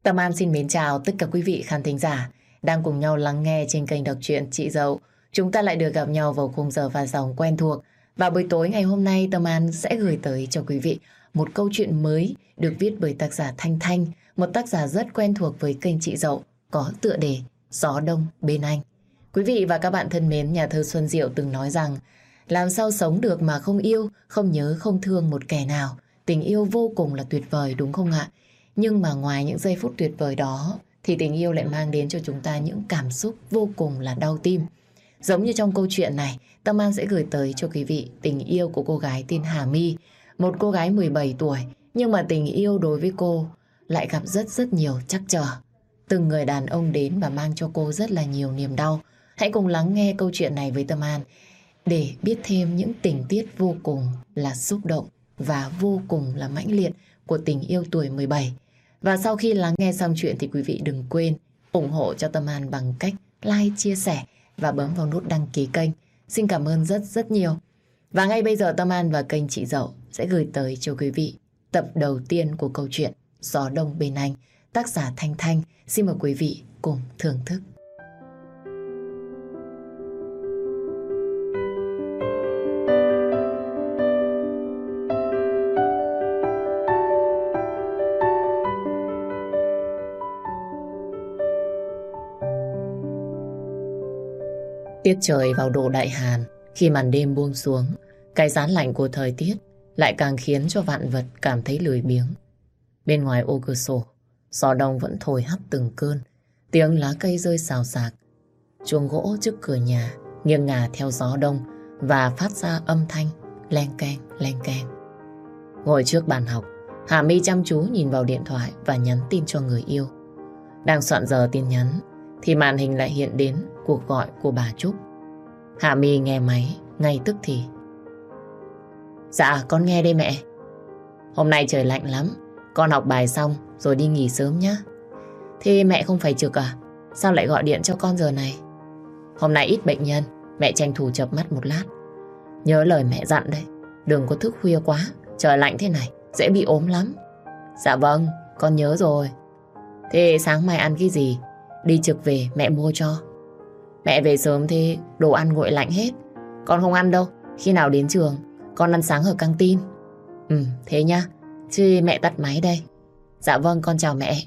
Tâm An xin mến chào tất cả quý vị khán thính giả đang cùng nhau lắng nghe trên kênh đọc truyện Chị Dậu. Chúng ta lại được gặp nhau vào khung giờ và dòng quen thuộc. Và buổi tối ngày hôm nay Tâm An sẽ gửi tới cho quý vị một câu chuyện mới được viết bởi tác giả Thanh Thanh, một tác giả rất quen thuộc với kênh Chị Dậu, có tựa đề Gió Đông Bên Anh. Quý vị và các bạn thân mến, nhà thơ Xuân Diệu từng nói rằng làm sao sống được mà không yêu, không nhớ, không thương một kẻ nào. Tình yêu vô cùng là tuyệt vời đúng không ạ? Nhưng mà ngoài những giây phút tuyệt vời đó thì tình yêu lại mang đến cho chúng ta những cảm xúc vô cùng là đau tim. Giống như trong câu chuyện này, Tâm An sẽ gửi tới cho quý vị tình yêu của cô gái tên Hà My, một cô gái 17 tuổi, nhưng mà tình yêu đối với cô lại gặp rất nhiều trắc trở. Từng người đàn ông đến và mang cho cô rất là nhiều niềm đau. Hãy cùng lắng nghe câu chuyện này với Tâm An để biết thêm những tình tiết vô cùng là xúc động và vô cùng là mãnh liệt của tình yêu tuổi 17. Và sau khi lắng nghe xong chuyện thì quý vị đừng quên ủng hộ cho Tâm An bằng cách like, chia sẻ và bấm vào nút đăng ký kênh. Xin cảm ơn rất nhiều. Và ngay bây giờ Tâm An và kênh Chị Dậu sẽ gửi tới cho quý vị tập đầu tiên của câu chuyện Gió Đông Bên Anh, tác giả Thanh Thanh. Xin mời quý vị cùng thưởng thức. Tiết trời vào độ đại hàn, khi màn đêm buông xuống, cái rán lạnh của thời tiết lại càng khiến cho vạn vật cảm thấy lười biếng. Bên ngoài ô cửa sổ, gió đông vẫn thổi hắt từng cơn, tiếng lá cây rơi xào xạc. Chuông gỗ trước cửa nhà nghiêng ngả theo gió đông và phát ra âm thanh leng keng leng keng. Ngồi trước bàn học, Hà My chăm chú nhìn vào điện thoại và nhắn tin cho người yêu. Đang soạn giờ tin nhắn thì màn hình lại hiện đến cuộc gọi của bà Trúc. Hà My nghe máy ngay tức thì. Dạ con nghe đây mẹ. Hôm nay trời lạnh lắm, con học bài xong rồi đi nghỉ sớm nhé. Thế mẹ không phải trực à? Sao lại gọi điện cho con giờ này? Hôm nay ít bệnh nhân, mẹ tranh thủ chợp mắt một lát. Nhớ lời mẹ dặn đấy, đừng có thức khuya quá, trời lạnh thế này dễ bị ốm lắm. Dạ vâng, con nhớ rồi. Thế sáng mai ăn cái gì? Đi trực về mẹ mua cho. Mẹ về sớm thì đồ ăn nguội lạnh hết. Con không ăn đâu, khi nào đến trường con ăn sáng ở căng tin. Thế nhá, chứ mẹ tắt máy đây. Dạ vâng, con chào mẹ.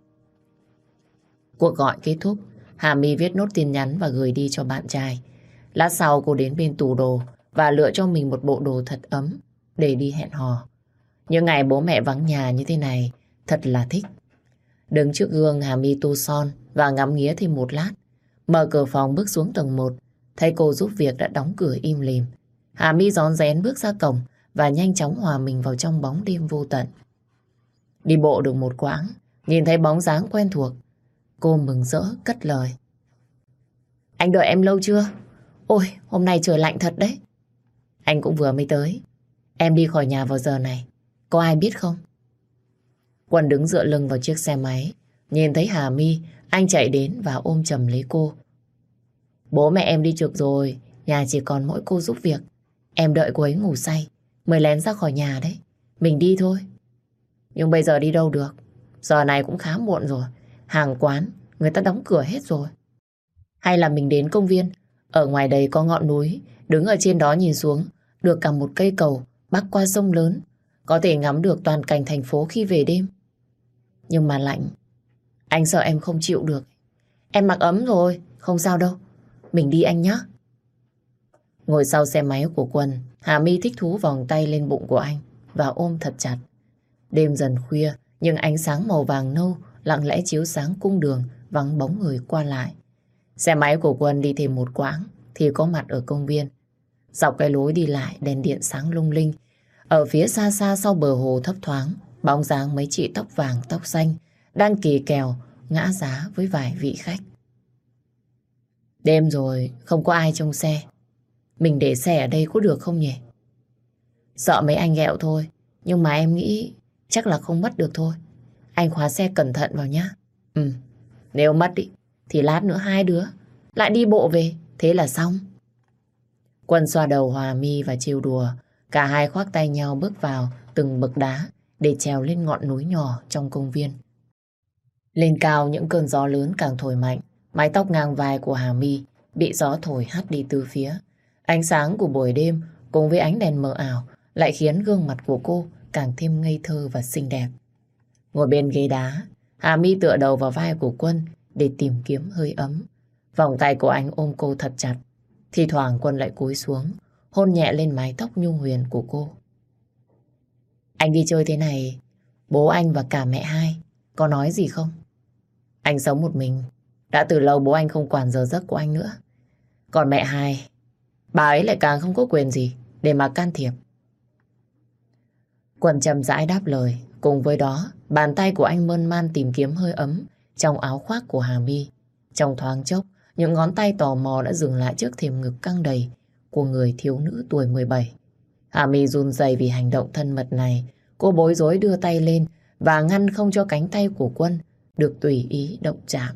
Cuộc gọi kết thúc, Hà My viết nốt tin nhắn và gửi đi cho bạn trai. Lát sau cô đến bên tủ đồ và lựa cho mình một bộ đồ thật ấm để đi hẹn hò. Những ngày bố mẹ vắng nhà như thế này thật là thích. Đứng trước gương, Hà My tô son và ngắm nghía thêm một lát. Mở cửa phòng bước xuống tầng 1, thấy cô giúp việc đã đóng cửa im lìm. Hà My rón rén bước ra cổng và nhanh chóng hòa mình vào trong bóng đêm vô tận. Đi bộ được một quãng, nhìn thấy bóng dáng quen thuộc, cô mừng rỡ cất lời. Anh đợi em lâu chưa? Ôi, hôm nay trời lạnh thật đấy. Anh cũng vừa mới tới. Em đi khỏi nhà vào giờ này, có ai biết không? Quân đứng dựa lưng vào chiếc xe máy, nhìn thấy Hà My, anh chạy đến và ôm chầm lấy cô. Bố mẹ em đi trực rồi, nhà chỉ còn mỗi cô giúp việc. Em đợi cô ấy ngủ say mới lén ra khỏi nhà đấy. Mình đi thôi. Nhưng bây giờ đi đâu được? Giờ này cũng khá muộn rồi. Hàng quán người ta đóng cửa hết rồi. Hay là mình đến công viên? Ở ngoài đây có ngọn núi, đứng ở trên đó nhìn xuống được cả một cây cầu bắc qua sông lớn, có thể ngắm được toàn cảnh thành phố khi về đêm. Nhưng mà lạnh, anh sợ em không chịu được. Em mặc ấm rồi, không sao đâu. Mình đi anh nhé. Ngồi sau xe máy của Quân, Hà My thích thú vòng tay lên bụng của anh và ôm thật chặt. Đêm dần khuya, nhưng ánh sáng màu vàng nâu lặng lẽ chiếu sáng cung đường vắng bóng người qua lại. Xe máy của Quân đi thêm một quãng thì có mặt ở công viên. Dọc cái lối đi lại, đèn điện sáng lung linh. Ở phía xa xa sau bờ hồ thấp thoáng, bóng dáng mấy chị tóc vàng tóc xanh đang kỳ kèo ngã giá với vài vị khách. Đêm rồi, không có ai trong xe. Mình để xe ở đây có được không nhỉ? Sợ mấy anh ghẹo thôi, nhưng mà em nghĩ chắc là không mất được thôi. Anh khóa xe cẩn thận vào nhá. Nếu mất thì lát nữa hai đứa lại đi bộ về, thế là xong. Quân xoa đầu Hòa My và trêu đùa. Cả hai khoác tay nhau bước vào từng bậc đá để trèo lên ngọn núi nhỏ trong công viên. Lên cao những cơn gió lớn càng thổi mạnh, mái tóc ngang vai của Hà My bị gió thổi hắt đi tứ phía. Ánh sáng của buổi đêm cùng với ánh đèn mờ ảo lại khiến gương mặt của cô càng thêm ngây thơ và xinh đẹp. Ngồi bên ghế đá, Hà My tựa đầu vào vai của Quân để tìm kiếm hơi ấm. Vòng tay của anh ôm cô thật chặt. Thì thoảng Quân lại cúi xuống, hôn nhẹ lên mái tóc nhung huyền của cô. Anh đi chơi thế này, bố anh và cả mẹ hai có nói gì không? Anh sống một mình, đã từ lâu bố anh không quản giờ giấc của anh nữa. Còn mẹ hai, bà ấy lại càng không có quyền gì để mà can thiệp. Quân chậm rãi đáp lời, cùng với đó bàn tay của anh mơn man tìm kiếm hơi ấm trong áo khoác của Hà My. Trong thoáng chốc, những ngón tay tò mò đã dừng lại trước thềm ngực căng đầy của người thiếu nữ tuổi 17. Hà My run rẩy vì hành động thân mật này. Cô bối rối đưa tay lên và ngăn không cho cánh tay của Quân được tùy ý động chạm.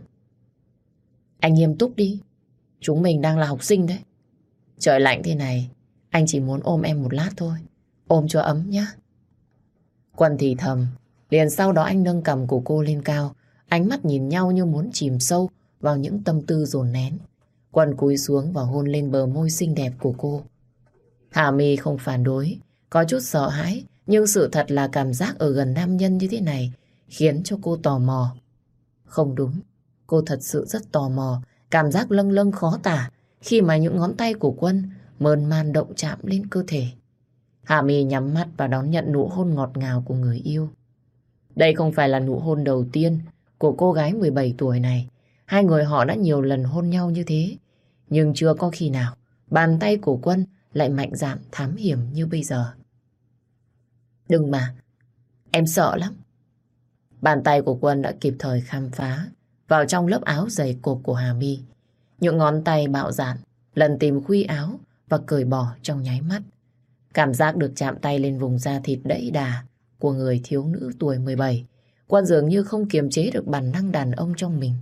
Anh nghiêm túc đi. Chúng mình đang là học sinh đấy. Trời lạnh thế này, anh chỉ muốn ôm em một lát thôi. Ôm cho ấm nhé. Quân thì thầm. Liền sau đó anh nâng cằm của cô lên cao. Ánh mắt nhìn nhau như muốn chìm sâu vào những tâm tư dồn nén. Quân cúi xuống và hôn lên bờ môi xinh đẹp của cô. Hà My không phản đối, có chút sợ hãi, nhưng sự thật là cảm giác ở gần nam nhân như thế này khiến cho cô tò mò. Không đúng, cô thật sự rất tò mò, cảm giác lâng lâng khó tả khi mà những ngón tay của Quân mơn man động chạm lên cơ thể. Hà My nhắm mắt và đón nhận nụ hôn ngọt ngào của người yêu. Đây không phải là nụ hôn đầu tiên của cô gái 17 tuổi này. Hai người họ đã nhiều lần hôn nhau như thế, nhưng chưa có khi nào bàn tay của Quân lại mạnh dạn thám hiểm như bây giờ. Đừng mà, em sợ lắm. Bàn tay của Quân đã kịp thời khám phá vào trong lớp áo dày cộp của Hà My. Những ngón tay bạo dạn lần tìm khuy áo và cởi bỏ trong nháy mắt. Cảm giác được chạm tay lên vùng da thịt đẫy đà của người thiếu nữ tuổi 17. Quân dường như không kiềm chế được bản năng đàn ông trong mình.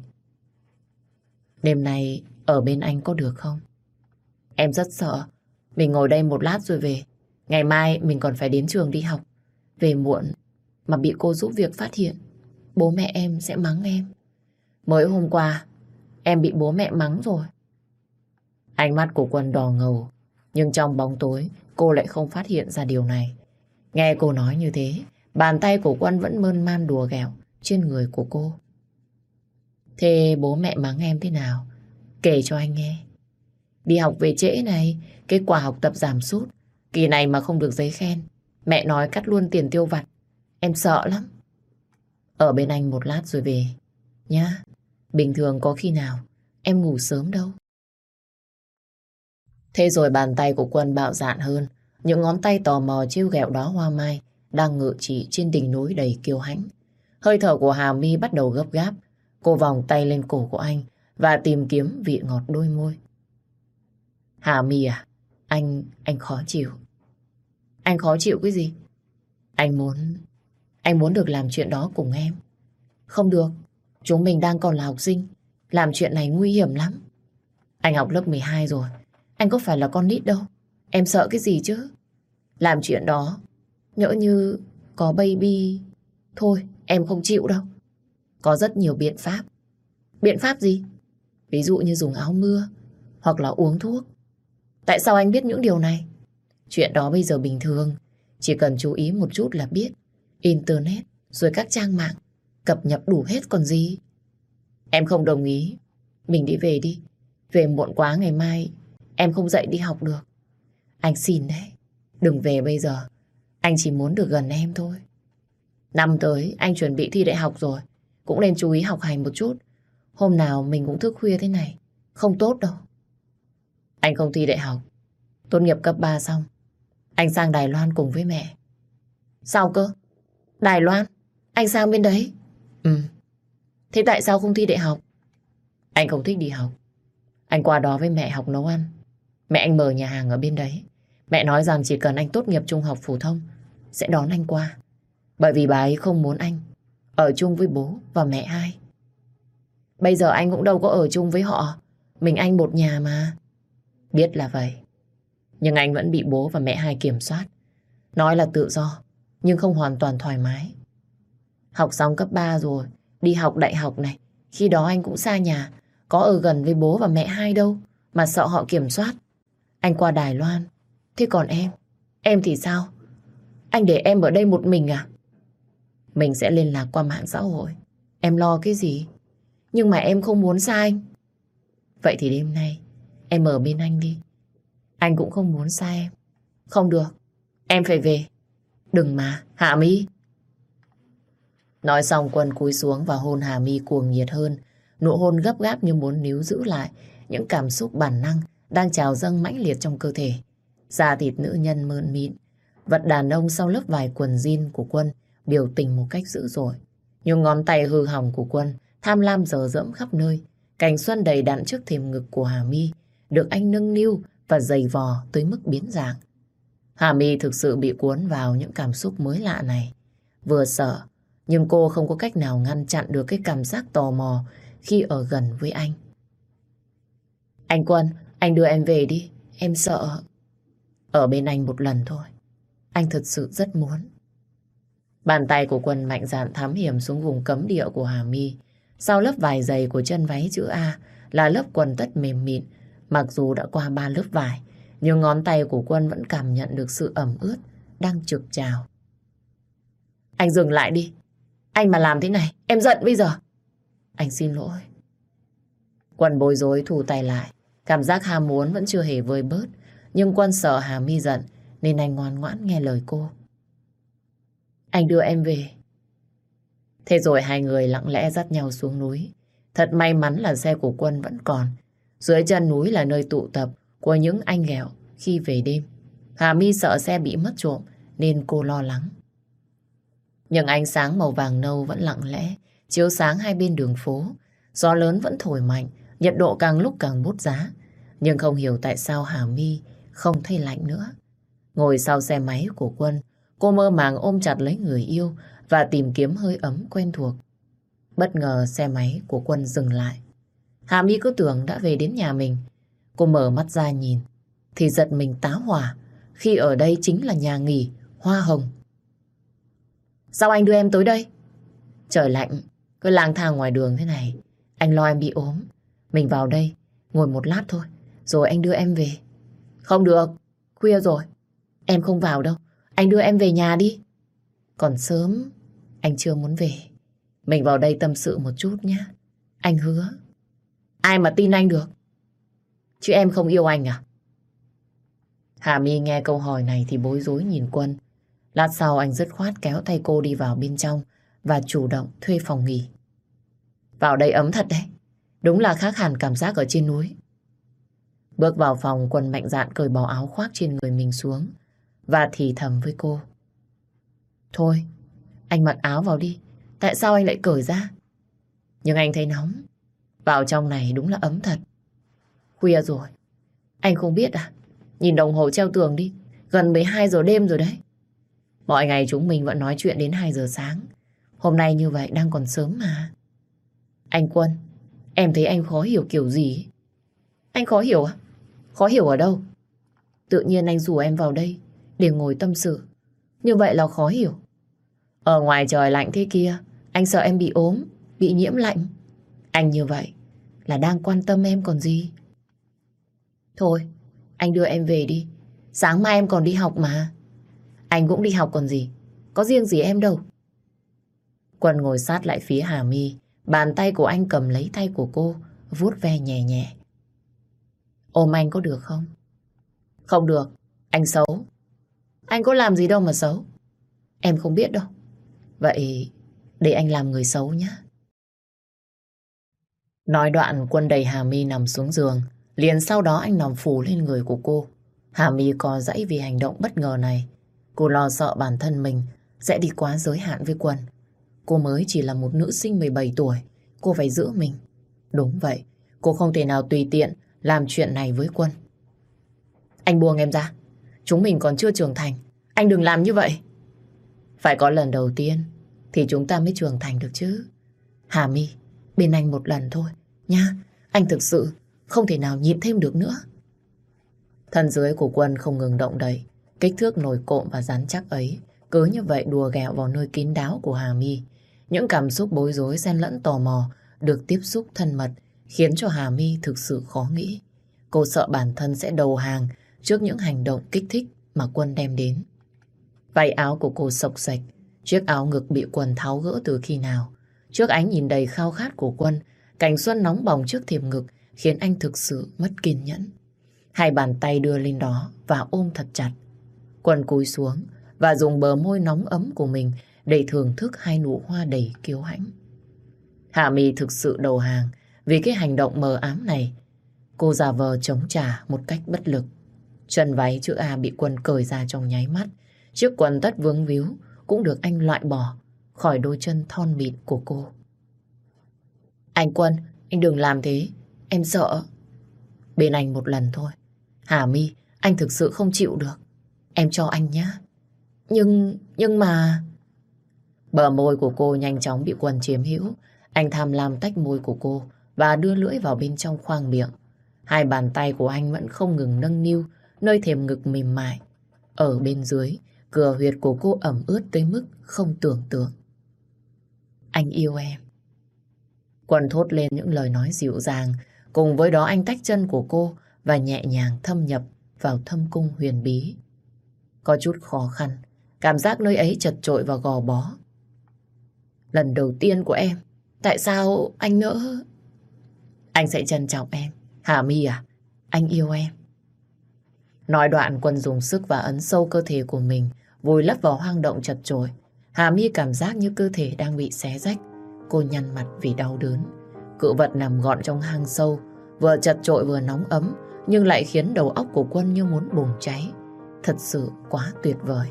Đêm nay ở bên anh có được không? Em rất sợ. Mình ngồi đây một lát rồi về. Ngày mai mình còn phải đến trường đi học. Về muộn mà bị cô giúp việc phát hiện, bố mẹ em sẽ mắng em. Mới hôm qua em bị bố mẹ mắng rồi. Ánh mắt của Quân đỏ ngầu, nhưng trong bóng tối cô lại không phát hiện ra điều này. Nghe cô nói như thế, bàn tay của Quân vẫn mơn man đùa ghẹo trên người của cô. Thế bố mẹ mắng em thế nào? Kể cho anh nghe. Đi học về trễ này, kết quả học tập giảm sút. Kỳ này mà không được giấy khen, mẹ nói cắt luôn tiền tiêu vặt. Em sợ lắm. Ở bên anh một lát rồi về nhá. Bình thường có khi nào em ngủ sớm đâu. Thế rồi bàn tay của Quân bạo dạn hơn. Những ngón tay tò mò trêu ghẹo đóa hoa mai đang ngự trị trên đỉnh núi đầy kiêu hãnh. Hơi thở của Hà My bắt đầu gấp gáp. Cô vòng tay lên cổ của anh và tìm kiếm vị ngọt đôi môi. Hà My à, anh khó chịu. Anh khó chịu cái gì? Anh muốn được làm chuyện đó cùng em. Không được, chúng mình đang còn là học sinh. Làm chuyện này nguy hiểm lắm. Anh học lớp 12 rồi, anh có phải là con nít đâu. Em sợ cái gì chứ? Làm chuyện đó, nhỡ như có baby. Thôi, em không chịu đâu. Có rất nhiều biện pháp. Biện pháp gì? Ví dụ như dùng áo mưa, hoặc là uống thuốc. Tại sao anh biết những điều này? Chuyện đó bây giờ bình thường, chỉ cần chú ý một chút là biết. Internet, rồi các trang mạng, cập nhật đủ hết còn gì. Em không đồng ý. Mình đi về đi. Về muộn quá ngày mai em không dậy đi học được. Anh xin đấy, đừng về bây giờ. Anh chỉ muốn được gần em thôi. Năm tới anh chuẩn bị thi đại học rồi, cũng nên chú ý học hành một chút. Hôm nào mình cũng thức khuya thế này không tốt đâu. Anh không thi đại học, tốt nghiệp cấp 3 xong anh sang Đài Loan cùng với mẹ. Sao cơ? Đài Loan? Anh sang bên đấy? Ừ. Thế tại sao không thi đại học? Anh không thích đi học. Anh qua đó với mẹ học nấu ăn. Mẹ anh mở nhà hàng ở bên đấy. Mẹ nói rằng chỉ cần anh tốt nghiệp trung học phổ thông sẽ đón anh qua. Bởi vì bà ấy không muốn anh ở chung với bố và mẹ hai. Bây giờ anh cũng đâu có ở chung với họ. Mình anh một nhà mà. Biết là vậy, nhưng anh vẫn bị bố và mẹ hai kiểm soát. Nói là tự do, nhưng không hoàn toàn thoải mái. Học xong cấp 3 rồi, đi học đại học này. Khi đó anh cũng xa nhà, có ở gần với bố và mẹ hai đâu, mà sợ họ kiểm soát. Anh qua Đài Loan. Thế còn em thì sao? Anh để em ở đây một mình à? Mình sẽ liên lạc qua mạng xã hội. Em lo cái gì? Nhưng mà em không muốn xa anh. Vậy thì đêm nay em ở bên anh đi. Anh cũng không muốn xa em. Không được, em phải về. Đừng mà, Hạ My. Nói xong Quân cúi xuống và hôn Hà My cuồng nhiệt hơn. Nụ hôn gấp gáp như muốn níu giữ lại những cảm xúc bản năng đang trào dâng mãnh liệt trong cơ thể. Da thịt nữ nhân mơn mịn, vật đàn ông sau lớp vải quần jean của Quân biểu tình một cách dữ dội. Nhưng ngón tay hư hỏng của Quân tham lam dờ dẫm khắp nơi. Cảnh xuân đầy đặn trước thềm ngực của Hà My được anh nâng niu và giày vò tới mức biến dạng. Hà My thực sự bị cuốn vào những cảm xúc mới lạ này. Vừa sợ, nhưng cô không có cách nào ngăn chặn được cái cảm giác tò mò khi ở gần với anh. Anh Quân, anh đưa em về đi, em sợ. Ở bên anh một lần thôi, anh thật sự rất muốn. Bàn tay của Quân mạnh dạn thám hiểm xuống vùng cấm địa của Hà My. Sau lớp vải dày của chân váy chữ A là lớp quần tất mềm mịn. Mặc dù đã qua 3 lớp vải, nhưng ngón tay của Quân vẫn cảm nhận được sự ẩm ướt đang trực trào. Anh dừng lại đi. Anh mà làm thế này, em giận bây giờ. Anh xin lỗi. Quân bối rối thu tay lại. Cảm giác ham muốn vẫn chưa hề vơi bớt. Nhưng Quân sợ Hà My giận nên anh ngoan ngoãn nghe lời cô. Anh đưa em về. Thế rồi hai người lặng lẽ dắt nhau xuống núi. Thật may mắn là xe của Quân vẫn còn. Dưới chân núi là nơi tụ tập của những anh ghẹo khi về đêm. Hà My sợ xe bị mất trộm nên cô lo lắng. Nhưng ánh sáng màu vàng nâu vẫn lặng lẽ chiếu sáng hai bên đường phố. Gió lớn vẫn thổi mạnh, nhiệt độ càng lúc càng bút giá. Nhưng không hiểu tại sao Hà My không thấy lạnh nữa. Ngồi sau xe máy của Quân, cô mơ màng ôm chặt lấy người yêu và tìm kiếm hơi ấm quen thuộc. Bất ngờ xe máy của Quân dừng lại. Hà My cứ tưởng đã về đến nhà mình. Cô mở mắt ra nhìn thì giật mình táo hỏa khi ở đây chính là nhà nghỉ Hoa Hồng. Sao anh đưa em tới đây? Trời lạnh, cứ lang thang ngoài đường thế này, anh lo em bị ốm. Mình vào đây ngồi một lát thôi, rồi anh đưa em về. Không được, khuya rồi. Em không vào đâu, anh đưa em về nhà đi. Còn sớm, anh chưa muốn về. Mình vào đây tâm sự một chút nhé. Anh hứa. Ai mà tin anh được? Chứ em không yêu anh à? Hà My nghe câu hỏi này thì bối rối nhìn Quân. Lát sau anh dứt khoát kéo tay cô đi vào bên trong và chủ động thuê phòng nghỉ. Vào đây ấm thật đấy. Đúng là khác hẳn cảm giác ở trên núi. Bước vào phòng, Quân mạnh dạn cởi bỏ áo khoác trên người mình xuống và thì thầm với cô. Thôi, anh mặc áo vào đi. Tại sao anh lại cởi ra? Nhưng anh thấy nóng. Vào trong này đúng là ấm thật. Khuya rồi. Anh không biết à? Nhìn đồng hồ treo tường đi. Gần 12 giờ đêm rồi đấy. Mọi ngày chúng mình vẫn nói chuyện đến 2 giờ sáng. Hôm nay như vậy đang còn sớm mà. Anh Quân, em thấy anh khó hiểu kiểu gì? Anh khó hiểu à? Khó hiểu ở đâu? Tự nhiên anh rủ em vào đây để ngồi tâm sự. Như vậy là khó hiểu. Ở ngoài trời lạnh thế kia, anh sợ em bị ốm, bị nhiễm lạnh. Anh như vậy là đang quan tâm em còn gì. Thôi, anh đưa em về đi. Sáng mai em còn đi học mà. Anh cũng đi học còn gì. Có riêng gì em đâu. Quân ngồi sát lại phía Hà My. Bàn tay của anh cầm lấy tay của cô, vuốt ve nhẹ nhẹ. Ôm anh có được không? Không được, anh xấu. Anh có làm gì đâu mà xấu. Em không biết đâu. Vậy để anh làm người xấu nhé. Nói đoạn Quân đẩy Hà My nằm xuống giường. Liền sau đó anh nằm phủ lên người của cô. Hà My co giãy vì hành động bất ngờ này. Cô lo sợ bản thân mình sẽ đi quá giới hạn với Quân. Cô mới chỉ là một nữ sinh 17 tuổi. Cô phải giữ mình. Đúng vậy, cô không thể nào tùy tiện làm chuyện này với Quân. Anh buông em ra. Chúng mình còn chưa trưởng thành. Anh đừng làm như vậy. Phải có lần đầu tiên thì chúng ta mới trưởng thành được chứ. Hà My, bên anh một lần thôi nha. Anh thực sự không thể nào nhịn thêm được nữa. Thân dưới của Quân không ngừng động đậy. Kích thước nổi cộm và rắn chắc ấy cứ như vậy đùa ghẹo vào nơi kín đáo của Hà My. Những cảm xúc bối rối xen lẫn tò mò được tiếp xúc thân mật khiến cho Hà My thực sự khó nghĩ. Cô sợ bản thân sẽ đầu hàng trước những hành động kích thích mà Quân đem đến. Váy áo của cô xộc xệch, chiếc áo ngực bị Quân tháo gỡ từ khi nào. Trước ánh nhìn đầy khao khát của Quân, cảnh xuân nóng bỏng trước thiệp ngực khiến anh thực sự mất kiên nhẫn. Hai bàn tay đưa lên đó và ôm thật chặt. Quân cúi xuống và dùng bờ môi nóng ấm của mình để thưởng thức hai nụ hoa đầy kiêu hãnh. Hà My thực sự đầu hàng vì cái hành động mờ ám này. Cô giả vờ chống trả một cách bất lực. Chân váy chữ A bị Quân cởi ra trong nháy mắt. Chiếc quần tất vướng víu cũng được anh loại bỏ khỏi đôi chân thon mịn của cô. Anh Quân, anh đừng làm thế, em sợ. Bên anh một lần thôi. Hà My, anh thực sự không chịu được. Em cho anh nhé. Nhưng mà... Bờ môi của cô nhanh chóng bị Quân chiếm hữu. Anh tham lam tách môi của cô và đưa lưỡi vào bên trong khoang miệng. Hai bàn tay của anh vẫn không ngừng nâng niu nơi thềm ngực mềm mại. Ở bên dưới, cửa huyệt của cô ẩm ướt tới mức không tưởng tượng. Anh yêu em. Quân thốt lên những lời nói dịu dàng. Cùng với đó anh tách chân của cô và nhẹ nhàng thâm nhập vào thâm cung huyền bí. Có chút khó khăn, cảm giác nơi ấy chật chội và gò bó. Lần đầu tiên của em, tại sao anh nỡ? Anh sẽ trân trọng em. Hà My à, anh yêu em. Nói đoạn, Quân dùng sức và ấn sâu cơ thể của mình vùi lấp vào hang động chật chội. Hà My cảm giác như cơ thể đang bị xé rách. Cô nhăn mặt vì đau đớn. Cự vật nằm gọn trong hang sâu, vừa chật chội vừa nóng ấm, nhưng lại khiến đầu óc của Quân như muốn bùng cháy. Thật sự quá tuyệt vời.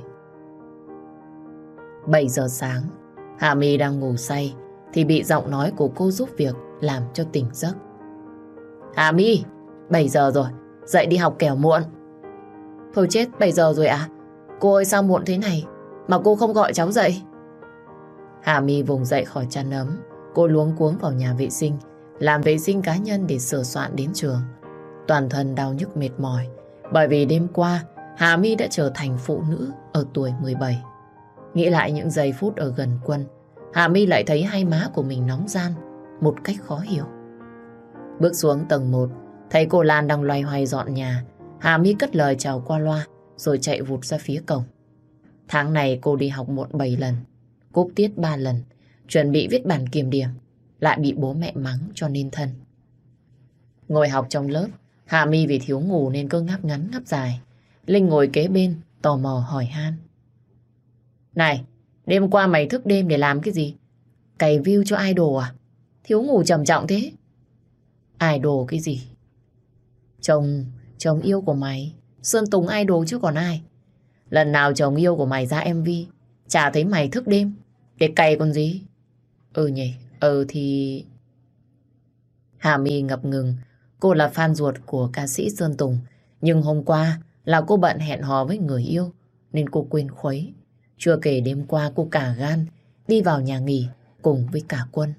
7 giờ sáng, Hà My đang ngủ say thì bị giọng nói của cô giúp việc làm cho tỉnh giấc. Hà My, 7 giờ rồi, dậy đi học kẻo muộn. Thôi chết, 7 giờ rồi à? Cô ơi, sao muộn thế này mà cô không gọi cháu dậy? Hà My vùng dậy khỏi chăn ấm. Cô luống cuống vào nhà vệ sinh, làm vệ sinh cá nhân để sửa soạn đến trường. Toàn thân đau nhức mệt mỏi, bởi vì đêm qua Hà My đã trở thành phụ nữ ở tuổi 17. Nghĩ lại những giây phút ở gần Quân, Hà My lại thấy hai má của mình nóng ran một cách khó hiểu. Bước xuống tầng 1, thấy cô Lan đang loay hoay dọn nhà. Hà My cất lời chào qua loa rồi chạy vụt ra phía cổng. Tháng này cô đi học muộn 7 lần, cúp tiết 3 lần, chuẩn bị viết bản kiểm điểm, lại bị bố mẹ mắng cho nên thân. Ngồi học trong lớp, Hà My vì thiếu ngủ nên cứ ngáp ngắn ngáp dài. Linh ngồi kế bên, tò mò hỏi han. Này, đêm qua mày thức đêm để làm cái gì? Cày view cho idol à? Thiếu ngủ trầm trọng thế. Idol cái gì? Chồng yêu của mày, Sơn Tùng idol chứ còn ai. Lần nào chồng yêu của mày ra MV, chả thấy mày thức đêm để cày còn gì. Ừ nhỉ, thì... Hà My ngập ngừng. Cô là fan ruột của ca sĩ Sơn Tùng, nhưng hôm qua là cô bận hẹn hò với người yêu nên cô quên khuấy. Chưa kể đêm qua cô cả gan đi vào nhà nghỉ cùng với cả Quân.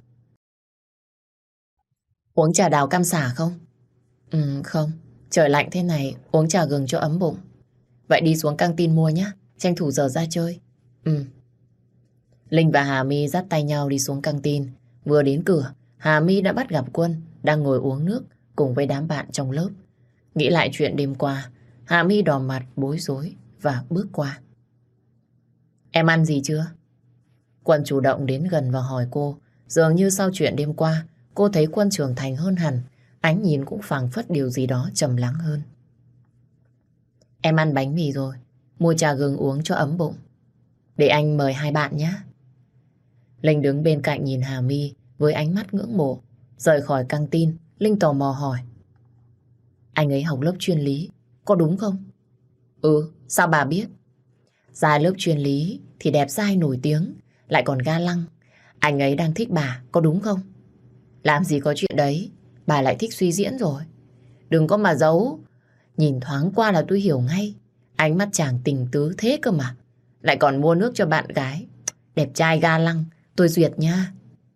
Uống trà đào cam sả không? Không, trời lạnh thế này uống trà gừng cho ấm bụng. Vậy đi xuống căng tin mua nhé, tranh thủ giờ ra chơi. Linh và Hà My dắt tay nhau đi xuống căng tin. Vừa đến cửa, Hà My đã bắt gặp Quân đang ngồi uống nước cùng với đám bạn trong lớp. Nghĩ lại chuyện đêm qua, Hà My đỏ mặt bối rối và bước qua. Em ăn gì chưa? Quân chủ động đến gần và hỏi cô. Dường như sau chuyện đêm qua, cô thấy Quân trưởng thành hơn hẳn, ánh nhìn cũng phảng phất điều gì đó trầm lắng hơn. Em ăn bánh mì rồi, mua trà gừng uống cho ấm bụng. Để anh mời hai bạn nhé. Linh đứng bên cạnh nhìn Hà My với ánh mắt ngưỡng mộ. Rời khỏi căng tin, Linh tò mò hỏi. Anh ấy học lớp chuyên lý, có đúng không? Sao bà biết? Ra lớp chuyên lý thì đẹp dai nổi tiếng, lại còn ga lăng. Anh ấy đang thích bà, có đúng không? Làm gì có chuyện đấy, bà lại thích suy diễn rồi. Đừng có mà giấu, nhìn thoáng qua là tôi hiểu ngay. Ánh mắt chàng tình tứ thế cơ mà. Lại còn mua nước cho bạn gái. Đẹp trai ga lăng, tôi duyệt nha.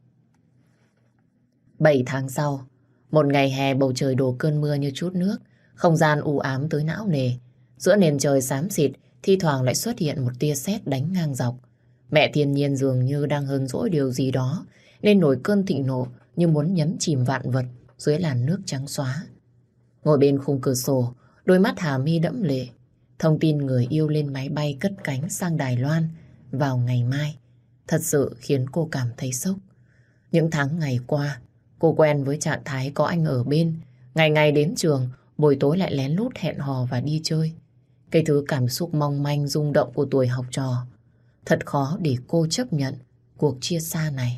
7 tháng sau, một ngày hè bầu trời đổ cơn mưa như trút nước, không gian u ám tới não nề. Giữa nền trời xám xịt, thi thoảng lại xuất hiện một tia sét đánh ngang dọc. Mẹ Thiên Nhiên dường như đang hờn dỗi điều gì đó, nên nổi cơn thịnh nộ như muốn nhấn chìm vạn vật dưới làn nước trắng xóa. Ngồi bên khung cửa sổ, đôi mắt Hà My đẫm lệ. Thông tin người yêu lên máy bay cất cánh sang Đài Loan vào ngày mai thật sự khiến cô cảm thấy sốc. Những tháng ngày qua, cô quen với trạng thái có anh ở bên, ngày ngày đến trường, buổi tối lại lén lút hẹn hò và đi chơi. Cái thứ cảm xúc mong manh rung động của tuổi học trò. Thật khó để cô chấp nhận cuộc chia xa này.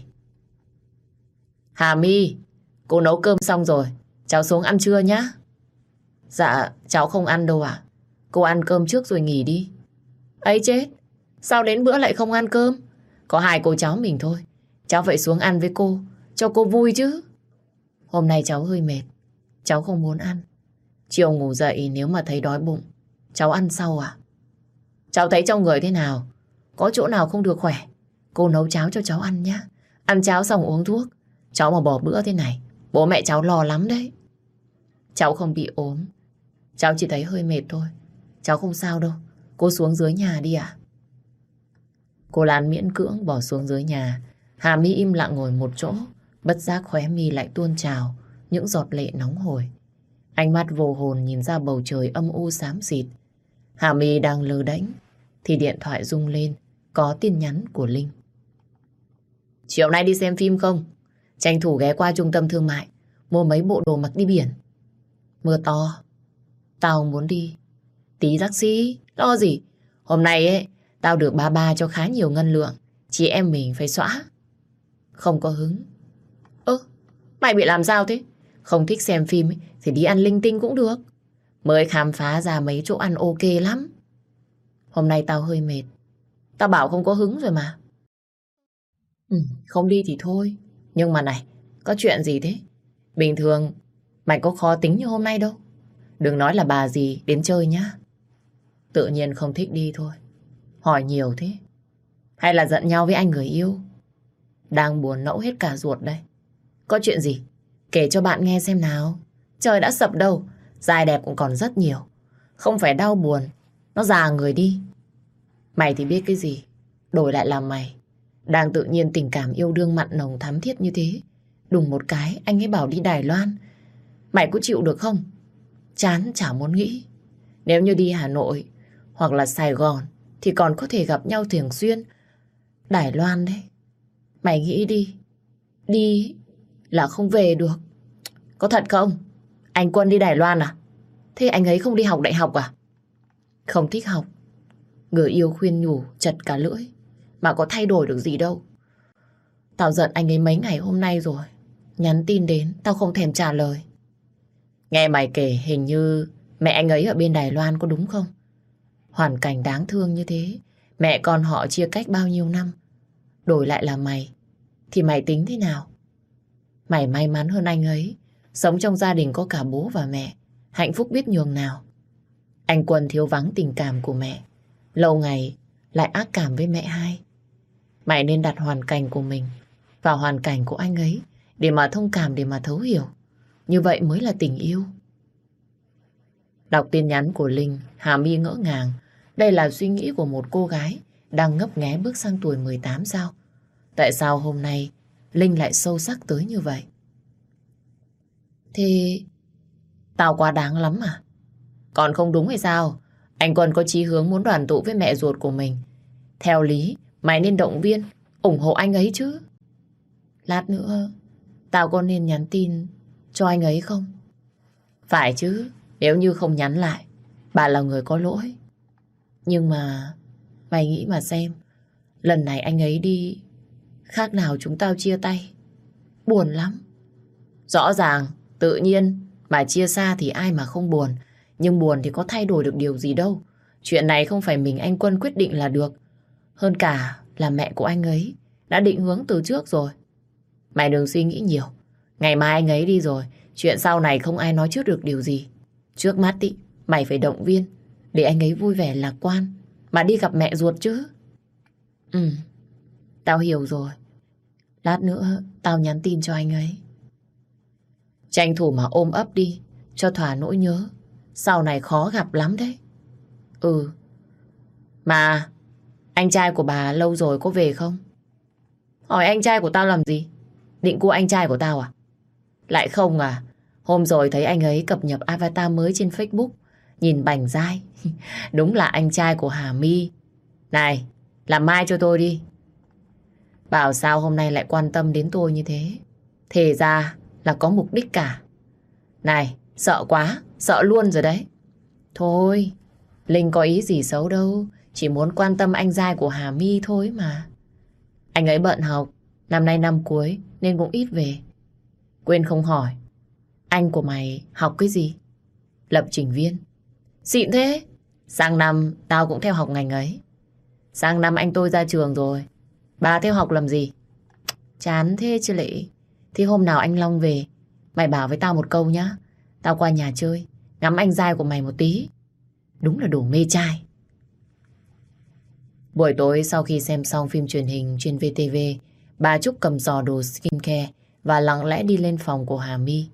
Hà My, cô nấu cơm xong rồi, cháu xuống ăn trưa nhá. Dạ, cháu không ăn đâu ạ. Cô ăn cơm trước rồi nghỉ đi. Ấy chết, sao đến bữa lại không ăn cơm? Có hai cô cháu mình thôi. Cháu phải xuống ăn với cô, cho cô vui chứ. Hôm nay cháu hơi mệt, cháu không muốn ăn. Chiều ngủ dậy nếu mà thấy đói bụng, cháu ăn sau à? Cháu thấy trong người thế nào? Có chỗ nào không được khỏe? Cô nấu cháo cho cháu ăn nhá. Ăn cháo xong uống thuốc. Cháu mà bỏ bữa thế này, bố mẹ cháu lo lắm đấy. Cháu không bị ốm, cháu chỉ thấy hơi mệt thôi. Cháu không sao đâu. Cô xuống dưới nhà đi ạ. Cô Lan miễn cưỡng bỏ xuống dưới nhà. Hà My im lặng ngồi một chỗ, bất giác khóe mi lại tuôn trào những giọt lệ nóng hổi. Ánh mắt vô hồn nhìn ra bầu trời âm u xám xịt. Hà My đang lơ đễnh thì điện thoại rung lên, có tin nhắn của Linh. Chiều nay đi xem phim không? Tranh thủ ghé qua trung tâm thương mại, mua mấy bộ đồ mặc đi biển. Mưa to, tao không muốn đi. Tí rắc xí, lo gì? Hôm nay ấy, tao được ba cho khá nhiều ngân lượng. Chị em mình phải xóa. Không có hứng. Mày bị làm sao thế? Không thích xem phim ấy, thì đi ăn linh tinh cũng được. Mới khám phá ra mấy chỗ ăn ok lắm. Hôm nay tao hơi mệt. Tao bảo không có hứng rồi mà. Không đi thì thôi. Nhưng mà này, có chuyện gì thế? Bình thường mày có khó tính như hôm nay đâu. Đừng nói là bà gì đến chơi nhá. Tự nhiên không thích đi thôi. Hỏi nhiều thế. Hay là giận nhau với anh người yêu? Đang buồn nẫu hết cả ruột đây. Có chuyện gì? Kể cho bạn nghe xem nào. Trời đã sập đâu, dài đẹp cũng còn rất nhiều. Không phải đau buồn, nó già người đi. Mày thì biết cái gì. Đổi lại là mày đang tự nhiên tình cảm yêu đương mặn nồng thắm thiết như thế. Đùng một cái anh ấy bảo đi Đài Loan. Mày có chịu được không? Chán chả muốn nghĩ. Nếu như đi Hà Nội hoặc là Sài Gòn thì còn có thể gặp nhau thường xuyên. Đài Loan đấy, mày nghĩ đi. Đi là không về được. Có thật không? Anh Quân đi Đài Loan à? Thế anh ấy không đi học đại học à? Không thích học. Người yêu khuyên nhủ chật cả lưỡi mà có thay đổi được gì đâu. Tao giận anh ấy mấy ngày hôm nay rồi. Nhắn tin đến tao không thèm trả lời. Nghe mày kể hình như mẹ anh ấy ở bên Đài Loan có đúng không? Hoàn cảnh đáng thương như thế. Mẹ con họ chia cách bao nhiêu năm. Đổi lại là mày thì mày tính thế nào? Mày may mắn hơn anh ấy. Sống trong gia đình có cả bố và mẹ. Hạnh phúc biết nhường nào. Anh Quân thiếu vắng tình cảm của mẹ. Lâu ngày lại ác cảm với mẹ hai. Mày nên đặt hoàn cảnh của mình vào hoàn cảnh của anh ấy để mà thông cảm, để mà thấu hiểu. Như vậy mới là tình yêu. Đọc tin nhắn của Linh, Hà My ngỡ ngàng. Đây là suy nghĩ của một cô gái đang ngấp nghé bước sang tuổi 18 sao? Tại sao hôm nay Linh lại sâu sắc tới như vậy? Thế tao quá đáng lắm à? Còn không đúng hay sao? Anh Quân có chí hướng muốn đoàn tụ với mẹ ruột của mình. Theo lý, mày nên động viên, ủng hộ anh ấy chứ. Lát nữa, tao có nên nhắn tin cho anh ấy không? Phải chứ, nếu như không nhắn lại, bà là người có lỗi. Nhưng mà, mày nghĩ mà xem, lần này anh ấy đi, khác nào chúng tao chia tay. Buồn lắm. Rõ ràng, tự nhiên, mà chia xa thì ai mà không buồn. Nhưng buồn thì có thay đổi được điều gì đâu. Chuyện này không phải mình anh Quân quyết định là được. Hơn cả là mẹ của anh ấy đã định hướng từ trước rồi. Mày đừng suy nghĩ nhiều. Ngày mai anh ấy đi rồi, chuyện sau này không ai nói trước được điều gì. Trước mắt ý, mày phải động viên để anh ấy vui vẻ lạc quan mà đi gặp mẹ ruột chứ. Tao hiểu rồi. Lát nữa tao nhắn tin cho anh ấy. Tranh thủ mà ôm ấp đi cho thỏa nỗi nhớ. Sau này khó gặp lắm đấy. Mà Anh trai của bà lâu rồi có về không? Hỏi anh trai của tao làm gì? Định cua anh trai của tao à? Lại không à? Hôm rồi thấy anh ấy cập nhật avatar mới trên Facebook. Nhìn bảnh dai. Đúng là anh trai của Hà My. Này, làm mai cho tôi đi. Bảo sao hôm nay lại quan tâm đến tôi như thế? Thế ra là có mục đích cả. Này, sợ quá, sợ luôn rồi đấy. Thôi, Linh có ý gì xấu đâu. Chỉ muốn quan tâm anh trai của Hà My thôi mà. Anh ấy bận học, năm nay năm cuối nên cũng ít về. Quên không hỏi, anh của mày học cái gì? Lập trình viên. Xịn thế. Sang năm tao cũng theo học ngành ấy. Sang năm anh tôi ra trường rồi. Bà theo học làm gì? Chán thế chứ lị. Thì hôm nào anh Long về, mày bảo với tao một câu nhá. Tao qua nhà chơi, ngắm anh giai của mày một tí. Đúng là đồ mê trai. Buổi tối sau khi xem xong phim truyền hình trên VTV, bà Trúc cầm giỏ đồ skincare và lặng lẽ đi lên phòng của Hà My.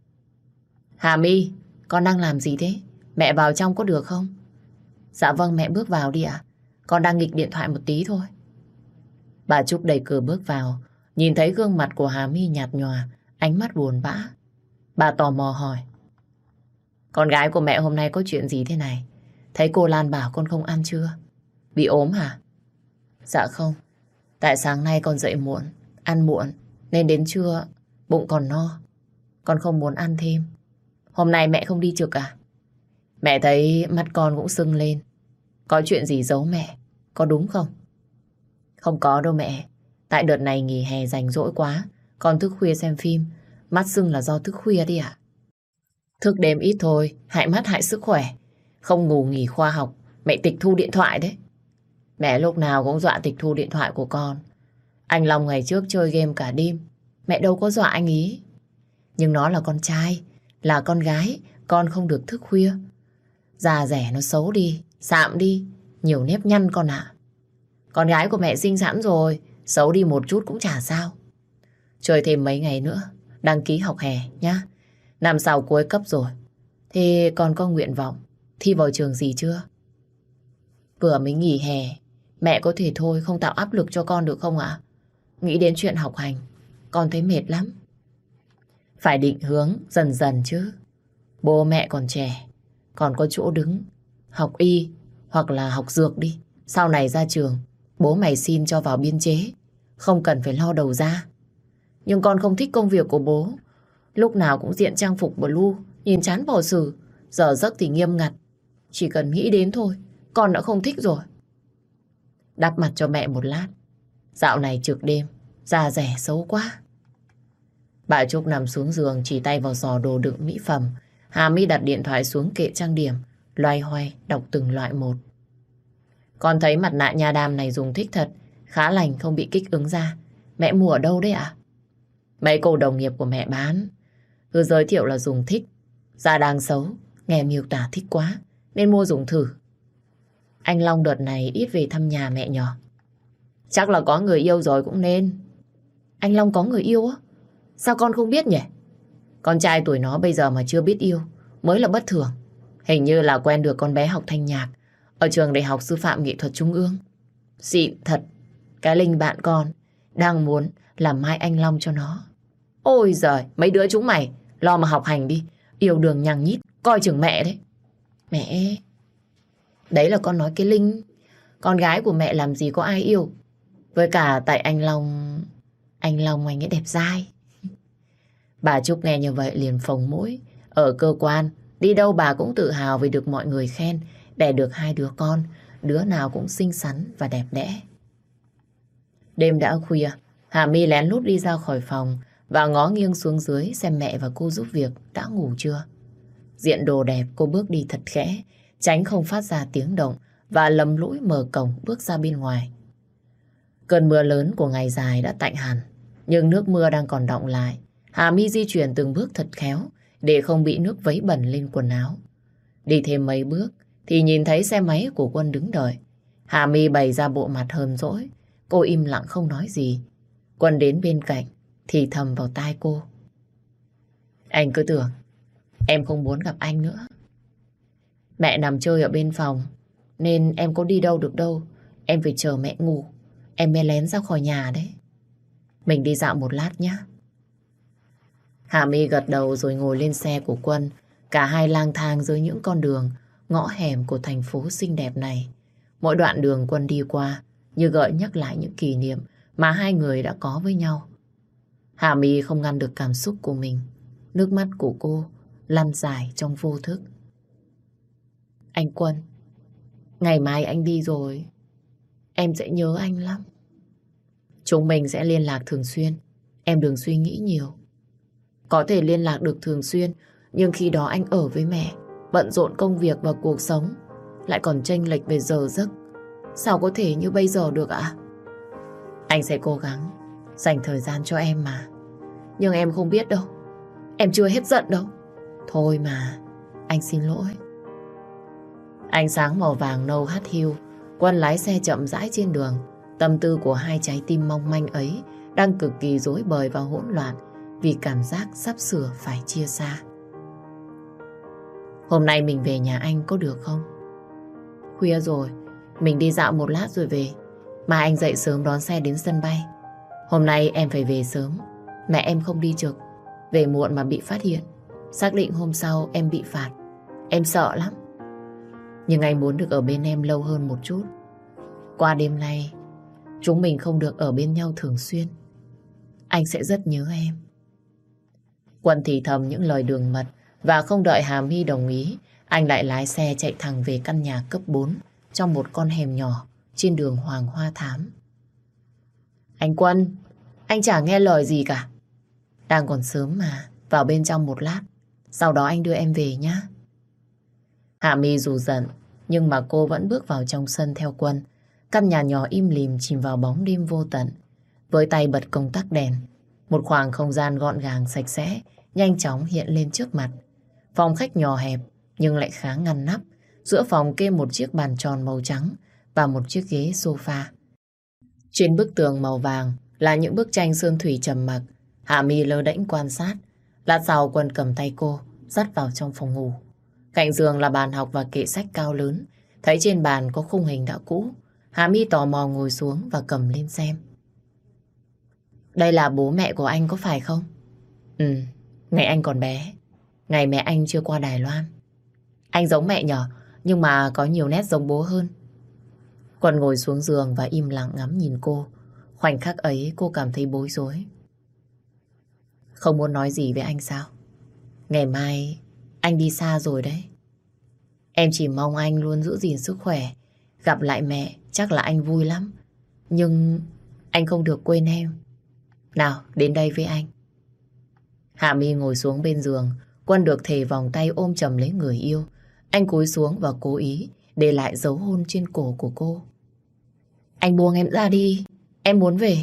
Hà My, con đang làm gì thế? Mẹ vào trong có được không? Dạ vâng, mẹ bước vào đi ạ. Con đang nghịch điện thoại một tí thôi. Bà Trúc đẩy cửa bước vào, nhìn thấy gương mặt của Hà My nhạt nhòa, ánh mắt buồn bã. Bà tò mò hỏi. Con gái của mẹ hôm nay có chuyện gì thế này? Thấy cô Lan bảo con không ăn chưa? Bị ốm hả? Dạ không. Tại sáng nay con dậy muộn, ăn muộn, nên đến trưa bụng còn no. Con không muốn ăn thêm. Hôm nay mẹ không đi trực à? Mẹ thấy mắt con cũng sưng lên. Có chuyện gì giấu mẹ, có đúng không? Không có đâu mẹ. Tại đợt này nghỉ hè rảnh rỗi quá, con thức khuya xem phim. Mắt sưng là do thức khuya đi ạ. Thức đêm ít thôi, hại mắt hại sức khỏe. Không ngủ nghỉ khoa học, mẹ tịch thu điện thoại đấy. Mẹ lúc nào cũng dọa tịch thu điện thoại của con. Anh Long ngày trước chơi game cả đêm, mẹ đâu có dọa anh ý. Nhưng nó là con trai, là con gái, con không được thức khuya. Da rẻ nó xấu đi, sạm đi, nhiều nếp nhăn con ạ. Con gái của mẹ xinh xắn rồi, xấu đi một chút cũng chả sao. Chơi thêm mấy ngày nữa, đăng ký học hè nhá. Năm sau cuối cấp rồi. Thế con có nguyện vọng thi vào trường gì chưa? Vừa mới nghỉ hè, mẹ có thể thôi không tạo áp lực cho con được không ạ? Nghĩ đến chuyện học hành, con thấy mệt lắm. Phải định hướng dần dần chứ. Bố mẹ còn trẻ, còn có chỗ đứng. Học y hoặc là học dược đi. Sau này ra trường, bố mày xin cho vào biên chế. Không cần phải lo đầu ra. Nhưng con không thích công việc của bố. Lúc nào cũng diện trang phục blue, nhìn chán bỏ xử. Giờ giấc thì nghiêm ngặt. Chỉ cần nghĩ đến thôi, con đã không thích rồi. Đắp mặt cho mẹ một lát. Dạo này trực đêm, da rẻ xấu quá. Bà Trúc nằm xuống giường chỉ tay vào giỏ đồ đựng mỹ phẩm. Hà My đặt điện thoại xuống kệ trang điểm, loay hoay đọc từng loại một. Con thấy mặt nạ nha đam này dùng thích thật, khá lành không bị kích ứng da. Mẹ mua ở đâu đấy ạ? Mấy cô đồng nghiệp của mẹ bán. Cứ giới thiệu là dùng thích. Da đang xấu, nghe miêu tả thích quá, nên mua dùng thử. Anh Long đợt này ít về thăm nhà mẹ nhỏ. Chắc là có người yêu rồi cũng nên. Anh Long có người yêu á? Sao con không biết nhỉ? Con trai tuổi nó bây giờ mà chưa biết yêu mới là bất thường. Hình như là quen được con bé học thanh nhạc ở trường Đại học Sư phạm Nghệ thuật Trung ương. Xịn thật. Cái Linh bạn con đang muốn làm mai anh Long cho nó. Ôi giời, mấy đứa chúng mày lo mà học hành đi. Yêu đương nhằng nhít, coi chừng mẹ đấy. Mẹ, đấy là con nói cái Linh. Con gái của mẹ làm gì có ai yêu. Với cả tại anh Long anh ấy đẹp dai. Bà Trúc nghe như vậy liền phồng mũi. Ở cơ quan, đi đâu bà cũng tự hào vì được mọi người khen. Đẻ được 2 đứa con, đứa nào cũng xinh xắn và đẹp đẽ. Đêm đã khuya, Hà My lén lút đi ra khỏi phòng và ngó nghiêng xuống dưới xem mẹ và cô giúp việc đã ngủ chưa. Diện đồ đẹp, cô bước đi thật khẽ, tránh không phát ra tiếng động và lầm lũi mở cổng bước ra bên ngoài. Cơn mưa lớn của ngày dài đã tạnh hẳn, nhưng nước mưa đang còn đọng lại. Hà My di chuyển từng bước thật khéo để không bị nước vấy bẩn lên quần áo. Đi thêm mấy bước thì nhìn thấy xe máy của Quân đứng đợi. Hà My bày ra bộ mặt hờn dỗi. Cô im lặng không nói gì. Quân đến bên cạnh thì thầm vào tai cô. Anh cứ tưởng em không muốn gặp anh nữa. Mẹ nằm chơi ở bên phòng nên em có đi đâu được đâu. Em phải chờ mẹ ngủ, em mới lén ra khỏi nhà đấy. Mình đi dạo một lát nhé. Hà My gật đầu rồi ngồi lên xe của Quân. Cả hai lang thang dưới những con đường, ngõ hẻm của thành phố xinh đẹp này. Mỗi đoạn đường Quân đi qua như gợi nhắc lại những kỷ niệm mà hai người đã có với nhau. Hà My không ngăn được cảm xúc của mình. Nước mắt của cô lăn dài trong vô thức. Anh Quân, ngày mai anh đi rồi, em sẽ nhớ anh lắm. Chúng mình sẽ liên lạc thường xuyên, em đừng suy nghĩ nhiều. Có thể liên lạc được thường xuyên, nhưng khi đó anh ở với mẹ, bận rộn công việc và cuộc sống, lại còn chênh lệch về giờ giấc. Sao có thể như bây giờ được ạ? Anh sẽ cố gắng dành thời gian cho em mà. Nhưng em không biết đâu, em chưa hết giận đâu. Thôi mà, anh xin lỗi. Ánh sáng màu vàng nâu hắt hiu, Quân lái xe chậm rãi trên đường. Tâm tư của hai trái tim mong manh ấy đang cực kỳ rối bời và hỗn loạn vì cảm giác sắp sửa phải chia xa. Hôm nay mình về nhà anh có được không? Khuya rồi, mình đi dạo một lát rồi về. Mà anh dậy sớm đón xe đến sân bay. Hôm nay em phải về sớm, mẹ em không đi trực. Về muộn mà bị phát hiện, xác định hôm sau em bị phạt. Em sợ lắm. Nhưng anh muốn được ở bên em lâu hơn một chút. Qua đêm nay, chúng mình không được ở bên nhau thường xuyên. Anh sẽ rất nhớ em. Quân thì thầm những lời đường mật và không đợi Hà My đồng ý, anh lại lái xe chạy thẳng về căn nhà cấp 4 trong một con hẻm nhỏ trên đường Hoàng Hoa Thám. Anh Quân, anh chả nghe lời gì cả. Đang còn sớm mà, vào bên trong một lát, sau đó anh đưa em về nhé. Hà My dù giận, nhưng mà cô vẫn bước vào trong sân theo Quân. Căn nhà nhỏ im lìm chìm vào bóng đêm vô tận. Với tay bật công tắc đèn, một khoảng không gian gọn gàng sạch sẽ nhanh chóng hiện lên trước mặt. Phòng khách nhỏ hẹp nhưng lại khá ngăn nắp. Giữa phòng kê một chiếc bàn tròn màu trắng và một chiếc ghế sofa. Trên bức tường màu vàng là những bức tranh sơn thủy trầm mặc. Hà My lơ đễnh quan sát. Lát sau Quân cầm tay cô dắt vào trong phòng ngủ. Cạnh giường là bàn học và kệ sách cao lớn. Thấy trên bàn có khung hình đã cũ, Hà My tò mò ngồi xuống và cầm lên xem. Đây là bố mẹ của anh có phải không? Ừ, ngày anh còn bé, ngày mẹ anh chưa qua Đài Loan. Anh giống mẹ nhở, nhưng mà có nhiều nét giống bố hơn. Quân ngồi xuống giường và im lặng ngắm nhìn cô. Khoảnh khắc ấy cô cảm thấy bối rối. Không muốn nói gì với anh sao? Ngày mai anh đi xa rồi đấy. Em chỉ mong anh luôn giữ gìn sức khỏe. Gặp lại mẹ chắc là anh vui lắm. Nhưng anh không được quên em. Nào, đến đây với anh. Hạ My ngồi xuống bên giường. Quân được thề vòng tay ôm chầm lấy người yêu. Anh cúi xuống và cố ý để lại dấu hôn trên cổ của cô. Anh buông em ra đi, em muốn về.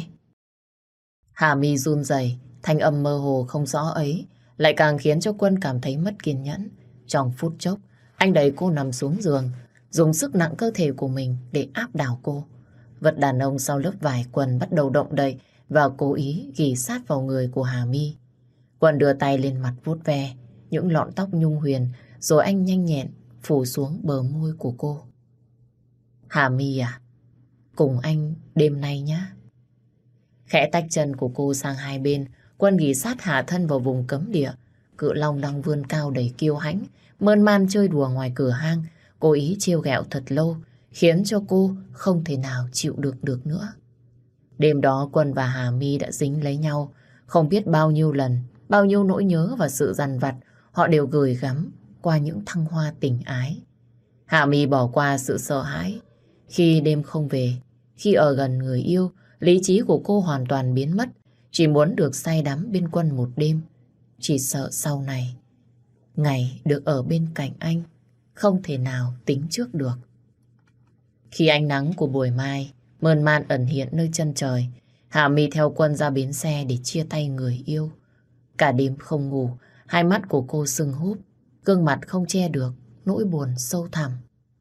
Hà My run rẩy, thanh âm mơ hồ không rõ ấy lại càng khiến cho Quân cảm thấy mất kiên nhẫn. Trong phút chốc, anh đẩy cô nằm xuống giường, dùng sức nặng cơ thể của mình để áp đảo cô. Vật đàn ông sau lớp vải quần bắt đầu động đậy và cố ý ghì sát vào người của Hà My. Quân đưa tay lên mặt vuốt ve những lọn tóc nhung huyền, rồi anh nhanh nhẹn phủ xuống bờ môi của cô. Hà My à, cùng anh đêm nay nhá. Khẽ tách chân của cô sang hai bên, Quân ghì sát hạ thân vào vùng cấm địa. Cự long đang vươn cao đầy kiêu hãnh, mơn man chơi đùa ngoài cửa hang, cố ý trêu ghẹo thật lâu, khiến cho cô không thể nào chịu đựng được nữa. Đêm đó Quân và Hà My đã dính lấy nhau, không biết bao nhiêu lần, bao nhiêu nỗi nhớ và sự dằn vặt họ đều gửi gắm qua những thăng hoa tình ái. Hà My bỏ qua sự sợ hãi khi đêm không về, khi ở gần người yêu, lý trí của cô hoàn toàn biến mất, chỉ muốn được say đắm bên Quân một đêm. Chỉ sợ sau này, ngày được ở bên cạnh anh không thể nào tính trước được. Khi ánh nắng của buổi mai mơn man ẩn hiện nơi chân trời, Hà My theo Quân ra bến xe để chia tay người yêu. Cả đêm không ngủ, hai mắt của cô sưng húp, gương mặt không che được nỗi buồn sâu thẳm.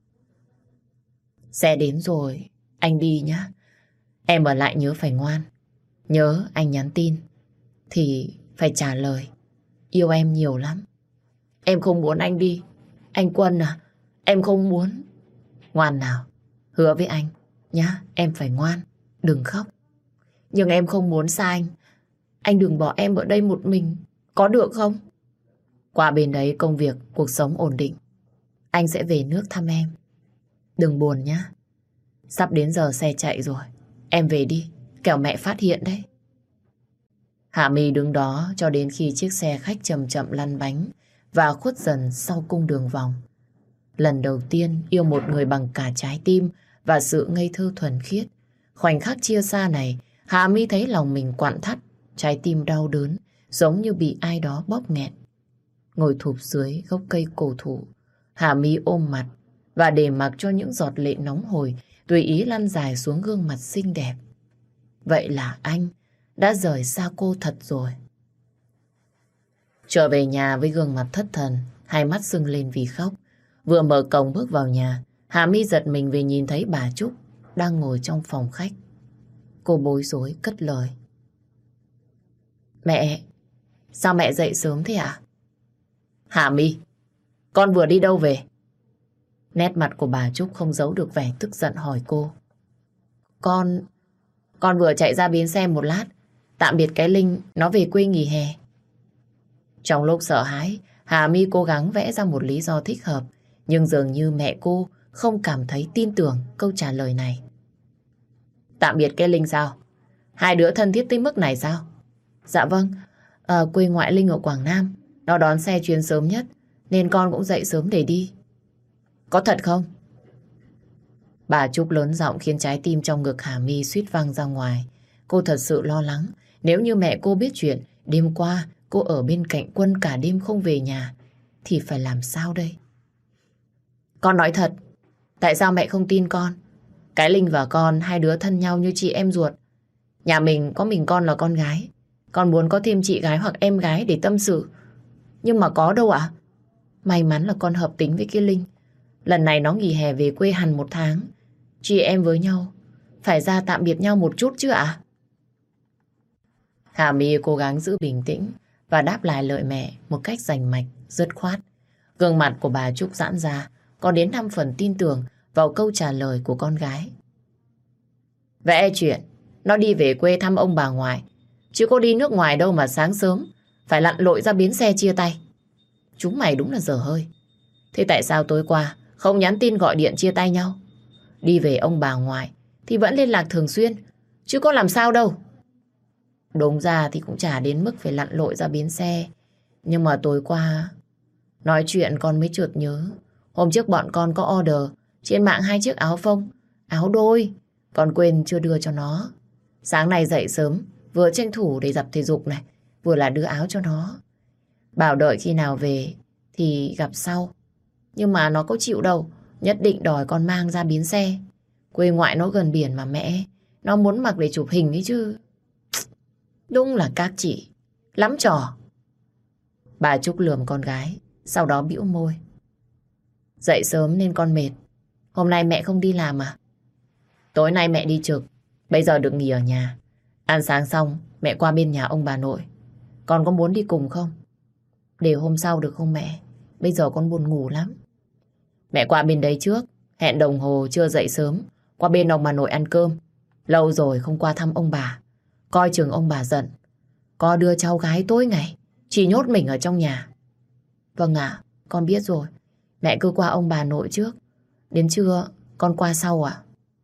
Xe đến rồi, anh đi nhá. Em ở lại nhớ phải ngoan. Nhớ anh nhắn tin thì phải trả lời. Yêu em nhiều lắm. Em không muốn anh đi. Anh Quân à, em không muốn. Ngoan nào, hứa với anh, Nhá, em phải ngoan, đừng khóc. Nhưng em không muốn xa anh. Anh đừng bỏ em ở đây một mình, có được không? Qua bên đấy công việc, cuộc sống ổn định. Anh sẽ về nước thăm em. Đừng buồn nhá. Sắp đến giờ xe chạy rồi. Em về đi, kẻo mẹ phát hiện đấy. Hạ My đứng đó cho đến khi chiếc xe khách chậm chậm lăn bánh và khuất dần sau cung đường vòng. Lần đầu tiên yêu một người bằng cả trái tim và sự ngây thơ thuần khiết. Khoảnh khắc chia xa này, Hạ My thấy lòng mình quặn thắt, trái tim đau đớn, giống như bị ai đó bóp nghẹn. Ngồi thụp dưới gốc cây cổ thụ, Hạ My ôm mặt và để mặc cho những giọt lệ nóng hổi tùy ý lăn dài xuống gương mặt xinh đẹp. Vậy là anh đã rời xa cô thật rồi. Trở về nhà với gương mặt thất thần, hai mắt sưng lên vì khóc. Vừa mở cổng bước vào nhà, Hạ My giật mình vì nhìn thấy bà Trúc đang ngồi trong phòng khách. Cô bối rối cất lời. Mẹ, sao mẹ dậy sớm thế ạ? Hạ My, con vừa đi đâu về? Nét mặt của bà Trúc không giấu được vẻ tức giận hỏi cô. Con vừa chạy ra bến xe một lát, tạm biệt cái Linh, nó về quê nghỉ hè. Trong lúc sợ hãi, Hà My cố gắng vẽ ra một lý do thích hợp, nhưng dường như mẹ cô không cảm thấy tin tưởng câu trả lời này. Tạm biệt cái Linh sao? Hai đứa thân thiết tới mức này sao? Dạ vâng, quê ngoại Linh ở Quảng Nam, nó đón xe chuyến sớm nhất, nên con cũng dậy sớm để đi. Có thật không? Bà Trúc lớn giọng khiến trái tim trong ngực Hà My suýt văng ra ngoài. Cô thật sự lo lắng, nếu như mẹ cô biết chuyện đêm qua cô ở bên cạnh Quân cả đêm không về nhà, thì phải làm sao đây? Con nói thật, tại sao mẹ không tin con? Cái Linh và con hai đứa thân nhau như chị em ruột. Nhà mình có mình con là con gái. Con muốn có thêm chị gái hoặc em gái để tâm sự. Nhưng mà có đâu ạ? May mắn là con hợp tính với cái Linh. Lần này nó nghỉ hè về quê hẳn 1 tháng. Chị em với nhau phải ra tạm biệt nhau một chút chứ ạ? Hà My cố gắng giữ bình tĩnh và đáp lại lời mẹ một cách rành mạch, dứt khoát. Gương mặt của bà Trúc giãn ra, có đến 5 phần tin tưởng vào câu trả lời của con gái. Vẽ chuyện, nó đi về quê thăm ông bà ngoại, chứ có đi nước ngoài đâu mà sáng sớm phải lặn lội ra bến xe chia tay. Chúng mày đúng là dở hơi. Thế tại sao tối qua không nhắn tin gọi điện chia tay nhau? Đi về ông bà ngoại thì vẫn liên lạc thường xuyên, chứ có làm sao đâu. Đúng ra thì cũng chả đến mức phải lặn lội ra bến xe. Nhưng mà tối qua nói chuyện con mới chợt nhớ. Hôm trước bọn con có order trên mạng 2 chiếc áo phông, áo đôi. Con quên chưa đưa cho nó. Sáng nay dậy sớm, vừa tranh thủ để tập thể dục này, vừa là đưa áo cho nó. Bảo đợi khi nào về thì gặp sau. Nhưng mà nó có chịu đâu, nhất định đòi con mang ra bến xe. Quê ngoại nó gần biển mà mẹ, nó muốn mặc để chụp hình ấy chứ. Đúng là các chị, lắm trò. Bà Trúc lườm con gái, sau đó bĩu môi. Dậy sớm nên con mệt. Hôm nay mẹ không đi làm à? Tối nay mẹ đi trực, bây giờ được nghỉ ở nhà. Ăn sáng xong, mẹ qua bên nhà ông bà nội. Con có muốn đi cùng không? Để hôm sau được không mẹ? Bây giờ con buồn ngủ lắm. Mẹ qua bên đấy trước, hẹn đồng hồ chưa dậy sớm, qua bên ông bà nội ăn cơm. Lâu rồi không qua thăm ông bà, coi chừng ông bà giận. Có đưa cháu gái tối ngày, chỉ nhốt mình ở trong nhà. Vâng ạ, con biết rồi. Mẹ cứ qua ông bà nội trước, đến trưa con qua sau ạ.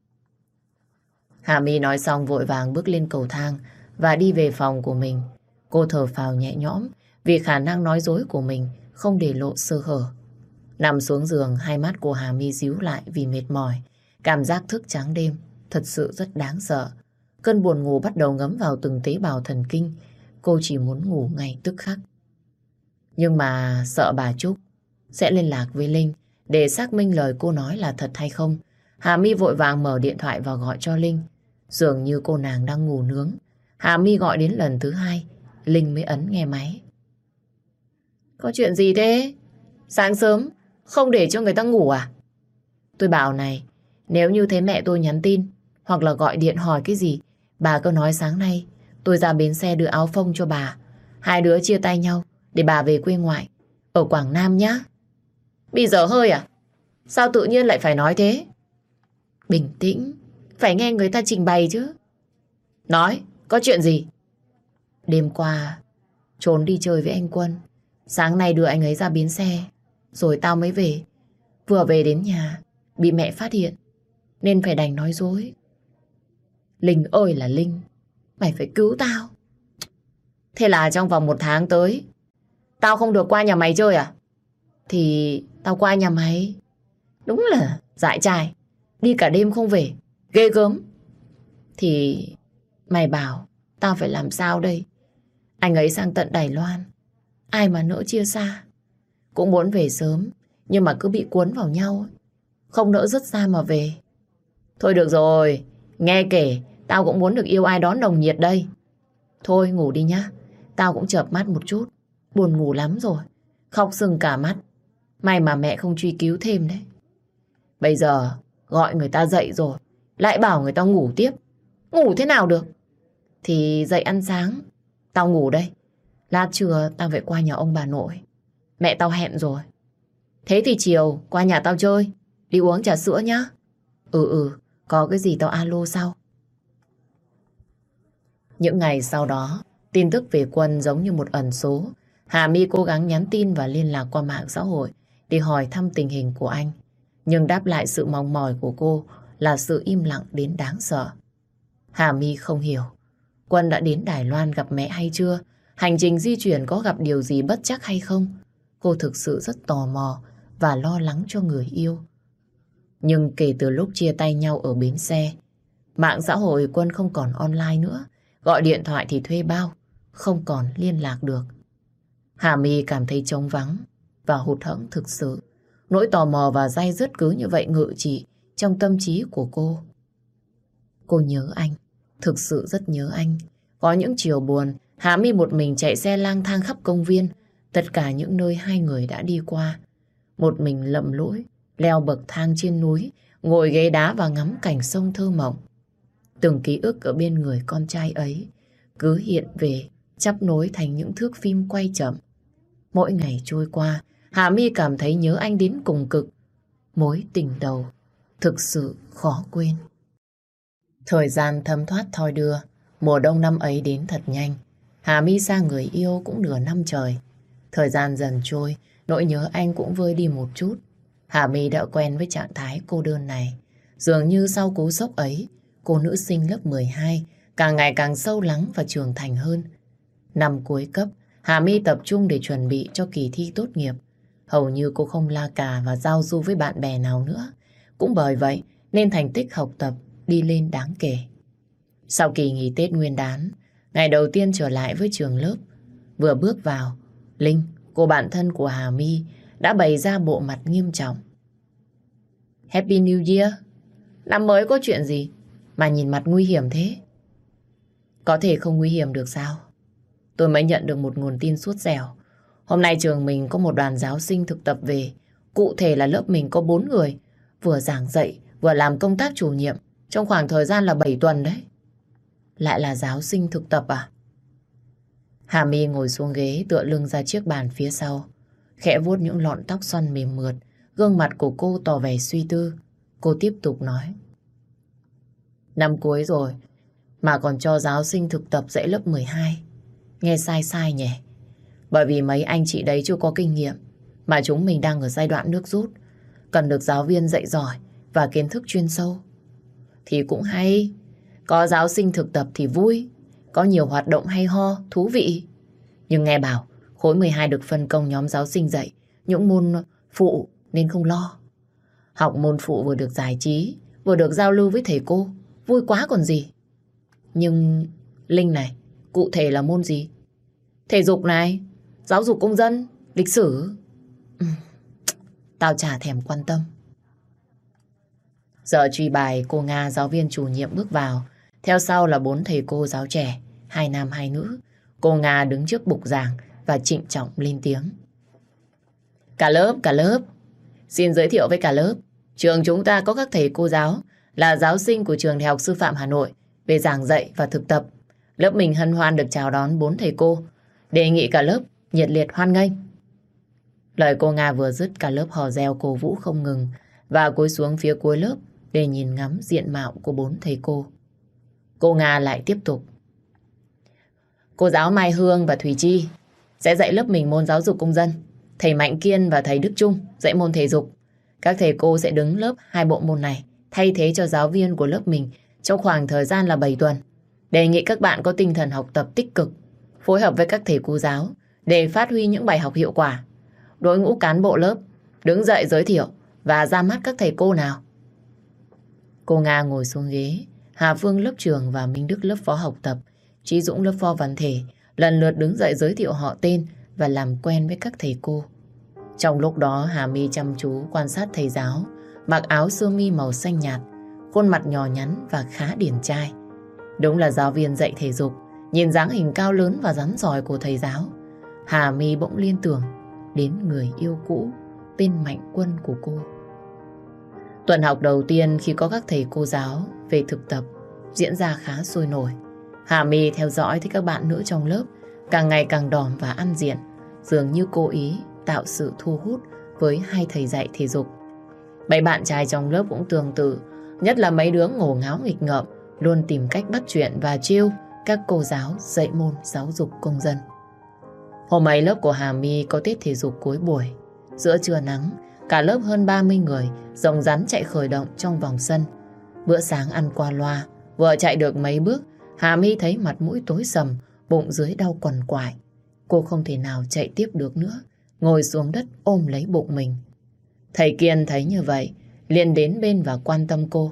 Hà My nói xong vội vàng bước lên cầu thang và đi về phòng của mình. Cô thở phào nhẹ nhõm vì khả năng nói dối của mình không để lộ sơ hở. Nằm xuống giường, hai mắt của Hà My díu lại vì mệt mỏi. Cảm giác thức trắng đêm thật sự rất đáng sợ. Cơn buồn ngủ bắt đầu ngấm vào từng tế bào thần kinh. Cô chỉ muốn ngủ ngay tức khắc. Nhưng mà sợ bà Trúc sẽ liên lạc với Linh để xác minh lời cô nói là thật hay không. Hà My vội vàng mở điện thoại và gọi cho Linh. Dường như cô nàng đang ngủ nướng. Hà My gọi đến lần thứ 2, Linh mới ấn nghe máy. Có chuyện gì thế? Sáng sớm không để cho người ta ngủ à? Tôi bảo này, nếu như thấy mẹ tôi nhắn tin hoặc là gọi điện hỏi cái gì, bà cứ nói sáng nay tôi ra bến xe đưa áo phông cho bà. Hai đứa chia tay nhau để bà về quê ngoại ở Quảng Nam nhá. Bị dở hơi à? Sao tự nhiên lại phải nói thế? Bình tĩnh, Phải nghe người ta trình bày chứ. Nói, có chuyện gì? Đêm qua, trốn đi chơi với anh Quân. Sáng nay đưa anh ấy ra bến xe. Rồi tao mới về. Vừa về đến nhà, bị mẹ phát hiện. Nên phải đành nói dối. Linh ơi là Linh, mày phải cứu tao. Thế là trong vòng 1 tháng tới, tao không được qua nhà mày chơi à? Thì tao qua nhà mày. Đúng là dại trai. Đi cả đêm không về. Ghê gớm. Thì mày bảo tao phải làm sao đây? Anh ấy sang tận Đài Loan. Ai mà nỡ chia xa. Cũng muốn về sớm, nhưng mà cứ bị cuốn vào nhau. Không nỡ dứt ra mà về. Thôi được rồi, nghe kể, tao cũng muốn được yêu ai đó nồng nhiệt đây. Thôi ngủ đi nhá. Tao cũng chợp mắt một chút. Buồn ngủ lắm rồi. Khóc sưng cả mắt. May mà mẹ không truy cứu thêm đấy. Bây giờ gọi người ta dậy rồi, lại bảo người ta ngủ tiếp. Ngủ thế nào được? Thì dậy ăn sáng. Tao ngủ đây. Lát trưa tao phải qua nhà ông bà nội. Mẹ tao hẹn rồi. Thế thì chiều qua nhà tao chơi. Đi uống trà sữa nhá. Có cái gì tao alo sau. Những ngày sau đó, tin tức về Quân giống như một ẩn số. Hà My cố gắng nhắn tin và liên lạc qua mạng xã hội để hỏi thăm tình hình của anh. Nhưng đáp lại sự mong mỏi của cô là sự im lặng đến đáng sợ. Hà My không hiểu. Quân đã đến Đài Loan gặp mẹ hay chưa? Hành trình di chuyển có gặp điều gì bất trắc hay không? Cô thực sự rất tò mò và lo lắng cho người yêu. Nhưng kể từ lúc chia tay nhau ở bến xe, mạng xã hội Quân không còn online nữa. Gọi điện thoại thì thuê bao, không còn liên lạc được. Hà My cảm thấy trống vắng và hụt hẫng thực sự. Nỗi tò mò và day dứt cứ như vậy ngự trị trong tâm trí của cô. Cô nhớ anh, thực sự rất nhớ anh. Có những chiều buồn, Hà My một mình chạy xe lang thang khắp công viên, tất cả những nơi hai người đã đi qua. Một mình lầm lũi, leo bậc thang trên núi, ngồi ghế đá và ngắm cảnh sông thơ mộng. Từng ký ức ở bên người con trai ấy cứ hiện về, chắp nối thành những thước phim quay chậm. Mỗi ngày trôi qua, Hà My cảm thấy nhớ anh đến cùng cực. Mối tình đầu thực sự khó quên. Thời gian thấm thoát thoi đưa, mùa đông năm ấy đến thật nhanh. Hà My xa người yêu cũng nửa năm trời. Thời gian dần trôi, nỗi nhớ anh cũng vơi đi một chút. Hà My đã quen với trạng thái cô đơn này. Dường như sau cú sốc ấy, cô nữ sinh lớp 12 càng ngày càng sâu lắng và trưởng thành hơn. Năm cuối cấp, Hà My tập trung để chuẩn bị cho kỳ thi tốt nghiệp. Hầu như cô không la cà và giao du với bạn bè nào nữa. Cũng bởi vậy nên thành tích học tập đi lên đáng kể. Sau kỳ nghỉ Tết Nguyên đán, ngày đầu tiên trở lại với trường lớp, vừa bước vào, Linh, cô bạn thân của Hà My, đã bày ra bộ mặt nghiêm trọng. Happy New Year! Năm mới có chuyện gì mà nhìn mặt nguy hiểm thế? Có thể không nguy hiểm được sao? Tôi mới nhận được một nguồn tin sốt dẻo. Hôm nay trường mình có một đoàn giáo sinh thực tập về. Cụ thể là lớp mình có 4 người, vừa giảng dạy, vừa làm công tác chủ nhiệm trong khoảng thời gian là 7 tuần đấy. Lại là giáo sinh thực tập à? Hà My ngồi xuống ghế tựa lưng ra chiếc bàn phía sau, khẽ vuốt những lọn tóc xoăn mềm mượt. Gương mặt của cô tỏ vẻ suy tư. Cô tiếp tục nói. Năm cuối rồi mà còn cho giáo sinh thực tập dạy lớp 12. Nghe sai sai nhỉ? Bởi vì mấy anh chị đấy chưa có kinh nghiệm, mà chúng mình đang ở giai đoạn nước rút, cần được giáo viên dạy giỏi và kiến thức chuyên sâu. Thì cũng hay, có giáo sinh thực tập thì vui, có nhiều hoạt động hay ho, thú vị. Nhưng nghe bảo khối 12 được phân công nhóm giáo sinh dạy những môn phụ nên không lo. Học môn phụ vừa được giải trí, vừa được giao lưu với thầy cô, vui quá còn gì. Nhưng Linh này, cụ thể là môn gì? Thể dục này, giáo dục công dân, lịch sử. Tao chả thèm quan tâm. Giờ truy bài, cô Nga giáo viên chủ nhiệm bước vào. Theo sau là 4 thầy cô giáo trẻ, 2 nam 2 nữ. Cô Nga đứng trước bục giảng và trịnh trọng lên tiếng. Cả lớp, xin giới thiệu với cả lớp. Trường chúng ta có các thầy cô giáo là giáo sinh của trường Đại học Sư phạm Hà Nội về giảng dạy và thực tập. Lớp mình hân hoan được chào đón 4 thầy cô. Đề nghị cả lớp nhiệt liệt hoan nghênh. Lời cô Nga vừa dứt, cả lớp hò reo cổ vũ không ngừng và cúi xuống phía cuối lớp để nhìn ngắm diện mạo của 4 thầy cô. Cô Nga lại tiếp tục. Cô giáo Mai Hương và Thùy Chi sẽ dạy lớp mình môn giáo dục công dân. Thầy Mạnh Kiên và thầy Đức Trung dạy môn thể dục. Các thầy cô sẽ đứng lớp hai bộ môn này, thay thế cho giáo viên của lớp mình trong khoảng thời gian là 7 tuần. Đề nghị các bạn có tinh thần học tập tích cực, phối hợp với các thầy cô giáo để phát huy những bài học hiệu quả. Đội ngũ cán bộ lớp đứng dậy giới thiệu và ra mắt các thầy cô nào. Cô Nga ngồi xuống ghế, Hà Phương lớp trưởng và Minh Đức lớp phó học tập, Chí Dũng lớp phó văn thể lần lượt đứng dậy giới thiệu họ tên và làm quen với các thầy cô. Trong lúc đó Hà My chăm chú quan sát thầy giáo mặc áo sơ mi màu xanh nhạt, khuôn mặt nhỏ nhắn và khá điển trai. Đúng là giáo viên dạy thể dục. Nhìn dáng hình cao lớn và rắn rỏi của thầy giáo, Hà My bỗng liên tưởng đến người yêu cũ tên Mạnh Quân của cô. Tuần học đầu tiên khi có các thầy cô giáo về thực tập diễn ra khá sôi nổi. Hà My theo dõi thấy các bạn nữ trong lớp càng ngày càng đỏm và ăn diện, dường như cố ý tạo sự thu hút với hai thầy dạy thể dục. Mấy bạn trai trong lớp cũng tương tự, nhất là mấy đứa ngổ ngáo nghịch ngợm, luôn tìm cách bắt chuyện và trêu các cô giáo dạy môn giáo dục công dân. Hôm ấy lớp của Hà My có tiết thể dục cuối buổi. Giữa trưa nắng, cả lớp hơn 30 người rồng rắn chạy khởi động trong vòng sân. Bữa sáng ăn qua loa, vừa chạy được mấy bước, Hà My thấy mặt mũi tối sầm, bụng dưới đau quằn quại. Cô không thể nào chạy tiếp được nữa, ngồi xuống đất ôm lấy bụng mình. Thầy Kiên thấy như vậy, liền đến bên và quan tâm cô.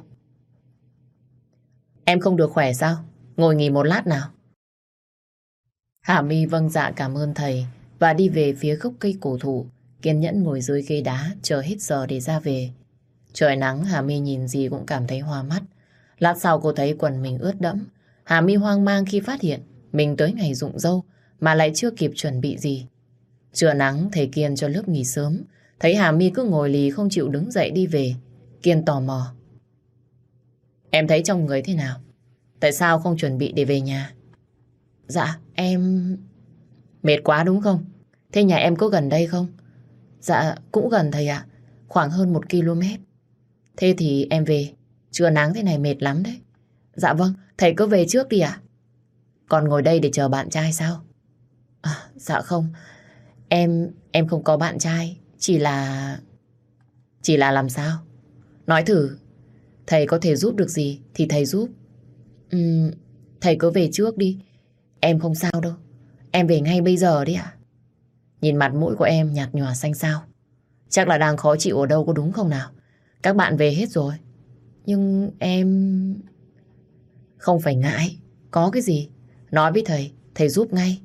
Em không được khỏe sao? Ngồi nghỉ một lát nào. Hà My vâng dạ cảm ơn thầy và đi về phía gốc cây cổ thụ, kiên nhẫn ngồi dưới ghế đá chờ hết giờ để ra về. Trời nắng, Hà My nhìn gì cũng cảm thấy hoa mắt. Lát sau cô thấy quần mình ướt đẫm. Hà My hoang mang khi phát hiện mình tới ngày rụng râu mà lại chưa kịp chuẩn bị gì. Trưa nắng, thầy Kiên cho lớp nghỉ sớm. Thấy Hà My cứ ngồi lì không chịu đứng dậy đi về, Kiên tò mò. Em thấy trong người thế nào? Tại sao không chuẩn bị để về nhà? Dạ, em... Mệt quá đúng không? Thế nhà em có gần đây không? Dạ, cũng gần thầy ạ. Khoảng hơn 1 km. Thế thì em về. Trưa nắng thế này mệt lắm đấy. Dạ vâng, thầy cứ về trước đi ạ. Còn ngồi đây để chờ bạn trai sao? Dạ không. Em không có bạn trai. Chỉ là... Chỉ là làm sao? Nói thử. Thầy có thể giúp được gì thì thầy giúp. Thầy cứ về trước đi. Em không sao đâu. Em về ngay bây giờ đấy ạ. Nhìn mặt mũi của em nhạt nhòa xanh xao. Chắc là đang khó chịu ở đâu có đúng không nào? Các bạn về hết rồi. Nhưng em... Không phải ngại. Có cái gì? Nói với thầy, thầy giúp ngay.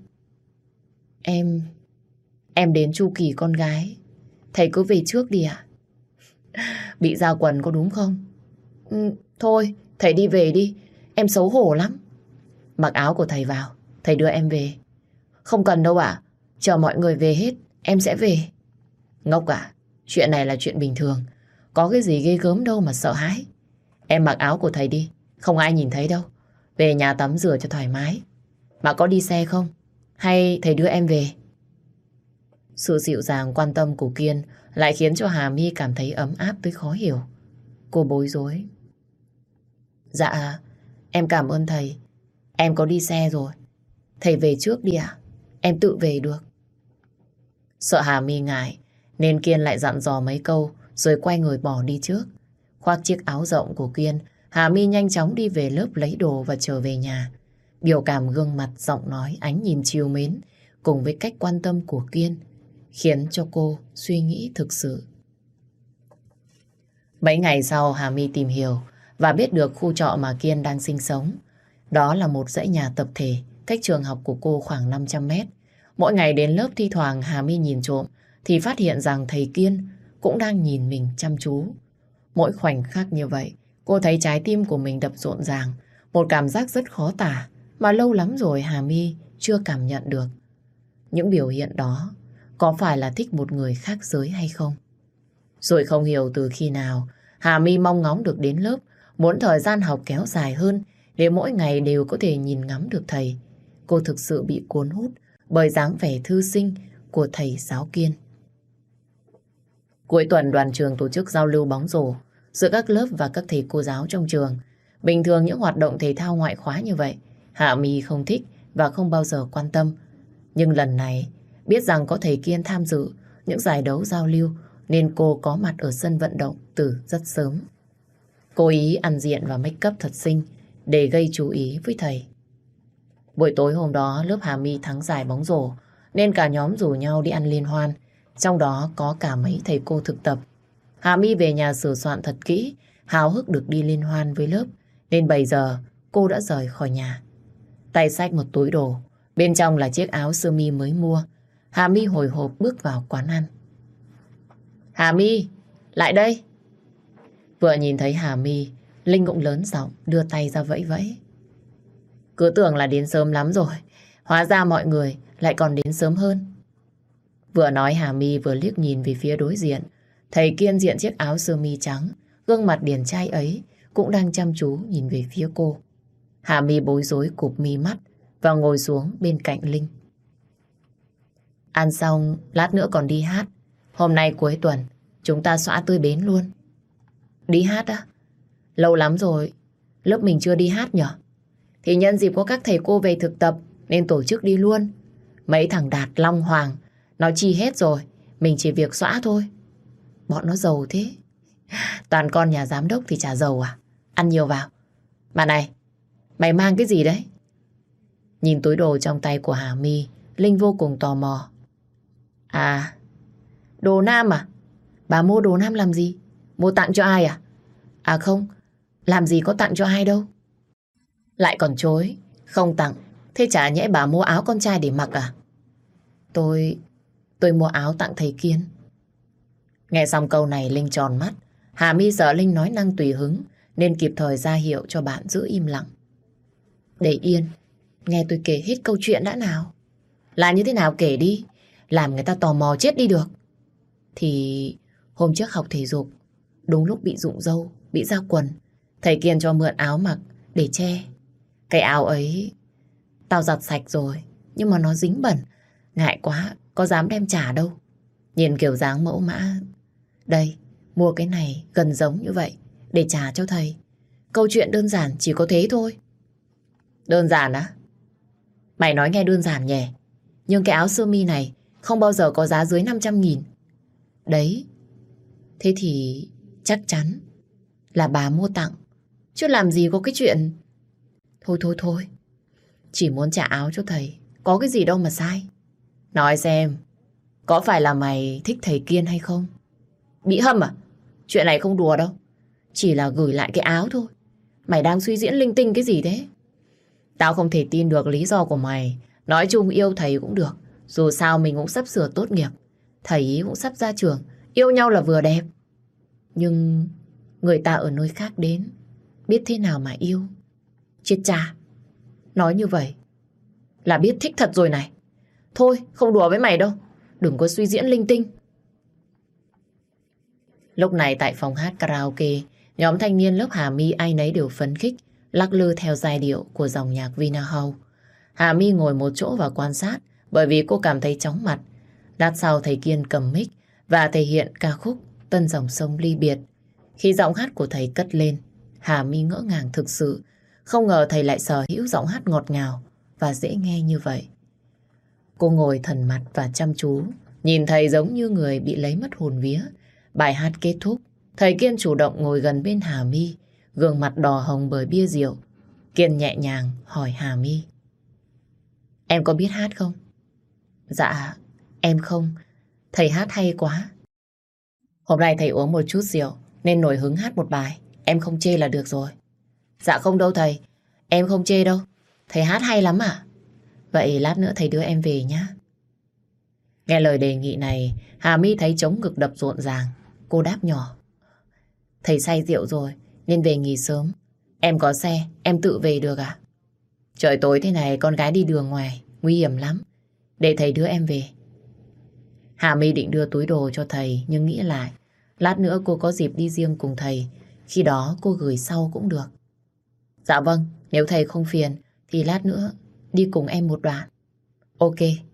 Em đến chu kỳ con gái. Thầy cứ về trước đi ạ. Bị ra quần có đúng không? Thôi, thầy đi về đi. Em xấu hổ lắm. Mặc áo của thầy vào, thầy đưa em về. Không cần đâu ạ. Chờ mọi người về hết, em sẽ về. Ngốc ạ, chuyện này là chuyện bình thường. Có cái gì ghê gớm đâu mà sợ hãi. Em mặc áo của thầy đi, không ai nhìn thấy đâu. Về nhà tắm rửa cho thoải mái. Mà có đi xe không? Hay thầy đưa em về? Sự dịu dàng quan tâm của Kiên lại khiến cho Hà My cảm thấy ấm áp tới khó hiểu. Cô bối rối. Dạ, em cảm ơn thầy. Em có đi xe rồi. Thầy về trước đi ạ. Em tự về được. Sợ Hà My ngại nên Kiên lại dặn dò mấy câu rồi quay người bỏ đi trước. Khoác chiếc áo rộng của Kiên, Hà My nhanh chóng đi về lớp lấy đồ và trở về nhà. Biểu cảm gương mặt, giọng nói, ánh nhìn trìu mến cùng với cách quan tâm của Kiên khiến cho cô suy nghĩ thực sự. Mấy ngày sau, Hà My tìm hiểu và biết được khu trọ mà Kiên đang sinh sống. Đó là một dãy nhà tập thể cách trường học của cô khoảng 500 mét. Mỗi ngày đến lớp thi thoảng Hà My nhìn trộm thì phát hiện rằng thầy Kiên cũng đang nhìn mình chăm chú. Mỗi khoảnh khắc như vậy, cô thấy trái tim của mình đập rộn ràng. Một cảm giác rất khó tả mà lâu lắm rồi Hà My chưa cảm nhận được. Những biểu hiện đó có phải là thích một người khác giới hay không? Rồi không hiểu từ khi nào Hà My mong ngóng được đến lớp, muốn thời gian học kéo dài hơn để mỗi ngày đều có thể nhìn ngắm được thầy. Cô thực sự bị cuốn hút bởi dáng vẻ thư sinh của thầy giáo Kiên. Cuối tuần đoàn trường tổ chức giao lưu bóng rổ. giữa các lớp và các thầy cô giáo trong trường. Bình thường những hoạt động thể thao ngoại khóa như vậy, Hạ My không thích và không bao giờ quan tâm. Nhưng lần này, biết rằng có thầy Kiên tham dự những giải đấu giao lưu, nên cô có mặt ở sân vận động từ rất sớm. Cố ý ăn diện và make up thật xinh để gây chú ý với thầy. Buổi tối hôm đó, lớp Hà My thắng giải bóng rổ, nên cả nhóm rủ nhau đi ăn liên hoan, trong đó có cả mấy thầy cô thực tập. Hà My về nhà sửa soạn thật kỹ, háo hức được đi liên hoan với lớp, nên 7 giờ cô đã rời khỏi nhà. Tay xách một túi đồ, bên trong là chiếc áo sơ mi mới mua. Hà My hồi hộp bước vào quán ăn. Hà My, lại đây. Vừa nhìn thấy Hà My, Linh cũng lớn giọng đưa tay ra vẫy vẫy. Cứ tưởng là đến sớm lắm rồi, hóa ra mọi người lại còn đến sớm hơn. Vừa nói Hà My vừa liếc nhìn về phía đối diện. Thầy Kiên diện chiếc áo sơ mi trắng, gương mặt điển trai ấy cũng đang chăm chú nhìn về phía cô. Hà My bối rối cụp mi mắt và ngồi xuống bên cạnh Linh. Ăn xong, lát nữa còn đi hát. Hôm nay cuối tuần, chúng ta xõa tươi bến luôn. Đi hát á? Lâu lắm rồi, lớp mình chưa đi hát nhở? Thì nhân dịp có các thầy cô về thực tập nên tổ chức đi luôn. Mấy thằng Đạt, Long, Hoàng nó chi hết rồi, mình chỉ việc xõa thôi. Bọn nó giàu thế. Toàn con nhà giám đốc thì chả giàu à? Ăn nhiều vào. Mà này, mày mang cái gì đấy? Nhìn túi đồ trong tay của Hà My, Linh vô cùng tò mò. À, đồ nam à? Bà mua đồ nam làm gì? Mua tặng cho ai à? À không, làm gì có tặng cho ai đâu. Lại còn chối, không tặng. Thế chả nhẽ bà mua áo con trai để mặc à? Tôi mua áo tặng thầy Kiên. Nghe xong câu này Linh tròn mắt. Hà My sợ Linh nói năng tùy hứng nên kịp thời ra hiệu cho bạn giữ im lặng. Để yên, nghe tôi kể hết câu chuyện đã nào. Là như thế nào kể đi, làm người ta tò mò chết đi được. Thì hôm trước học thể dục, đúng lúc bị rụng râu, bị ra quần, thầy Kiên cho mượn áo mặc để che. Cái áo ấy tao giặt sạch rồi, nhưng mà nó dính bẩn. Ngại quá, có dám đem trả đâu. Nhìn kiểu dáng mẫu mã. Đây, mua cái này gần giống như vậy để trả cho thầy. Câu chuyện đơn giản chỉ có thế thôi. Đơn giản á? Mày nói nghe đơn giản nhỉ. Nhưng cái áo sơ mi này không bao giờ có giá dưới 500.000. Đấy, thế thì chắc chắn là bà mua tặng. Chứ làm gì có cái chuyện. Thôi, chỉ muốn trả áo cho thầy, có cái gì đâu mà sai. Nói xem, có phải là mày thích thầy Kiên hay không? Bị hâm à? Chuyện này không đùa đâu. Chỉ là gửi lại cái áo thôi. Mày đang suy diễn linh tinh cái gì thế? Tao không thể tin được lý do của mày. Nói chung yêu thầy cũng được. Dù sao mình cũng sắp sửa tốt nghiệp. Thầy ý cũng sắp ra trường. Yêu nhau là vừa đẹp. Nhưng người ta ở nơi khác đến, biết thế nào mà yêu. Chết cha. Nói như vậy là biết thích thật rồi này. Thôi, không đùa với mày đâu. Đừng có suy diễn linh tinh. Lúc này tại phòng hát karaoke, nhóm thanh niên lớp Hà My ai nấy đều phấn khích, lắc lư theo giai điệu của dòng nhạc Vinahouse. Hà My ngồi một chỗ và quan sát bởi vì cô cảm thấy chóng mặt. Lát sau thầy Kiên cầm mic và thể hiện ca khúc Tân Dòng Sông Ly Biệt. Khi giọng hát của thầy cất lên, Hà My ngỡ ngàng thực sự. Không ngờ thầy lại sở hữu giọng hát ngọt ngào và dễ nghe như vậy. Cô ngồi thần mặt và chăm chú, nhìn thầy giống như người bị lấy mất hồn vía. Bài hát kết thúc, thầy Kiên chủ động ngồi gần bên Hà My, gương mặt đỏ hồng bởi bia rượu. Kiên nhẹ nhàng hỏi Hà My. Em có biết hát không? Dạ, em không. Thầy hát hay quá. Hôm nay thầy uống một chút rượu nên nổi hứng hát một bài. Em không chê là được rồi. Dạ không đâu thầy, em không chê đâu. Thầy hát hay lắm à? Vậy lát nữa thầy đưa em về nhé. Nghe lời đề nghị này, Hà My thấy trống ngực đập rộn ràng. Cô đáp nhỏ. Thầy say rượu rồi nên về nghỉ sớm. Em có xe, em tự về được à? Trời tối thế này con gái đi đường ngoài, nguy hiểm lắm. Để thầy đưa em về. Hà My định đưa túi đồ cho thầy nhưng nghĩ lại. Lát nữa cô có dịp đi riêng cùng thầy. Khi đó cô gửi sau cũng được. Dạ vâng, nếu thầy không phiền thì lát nữa đi cùng em một đoạn. Ok.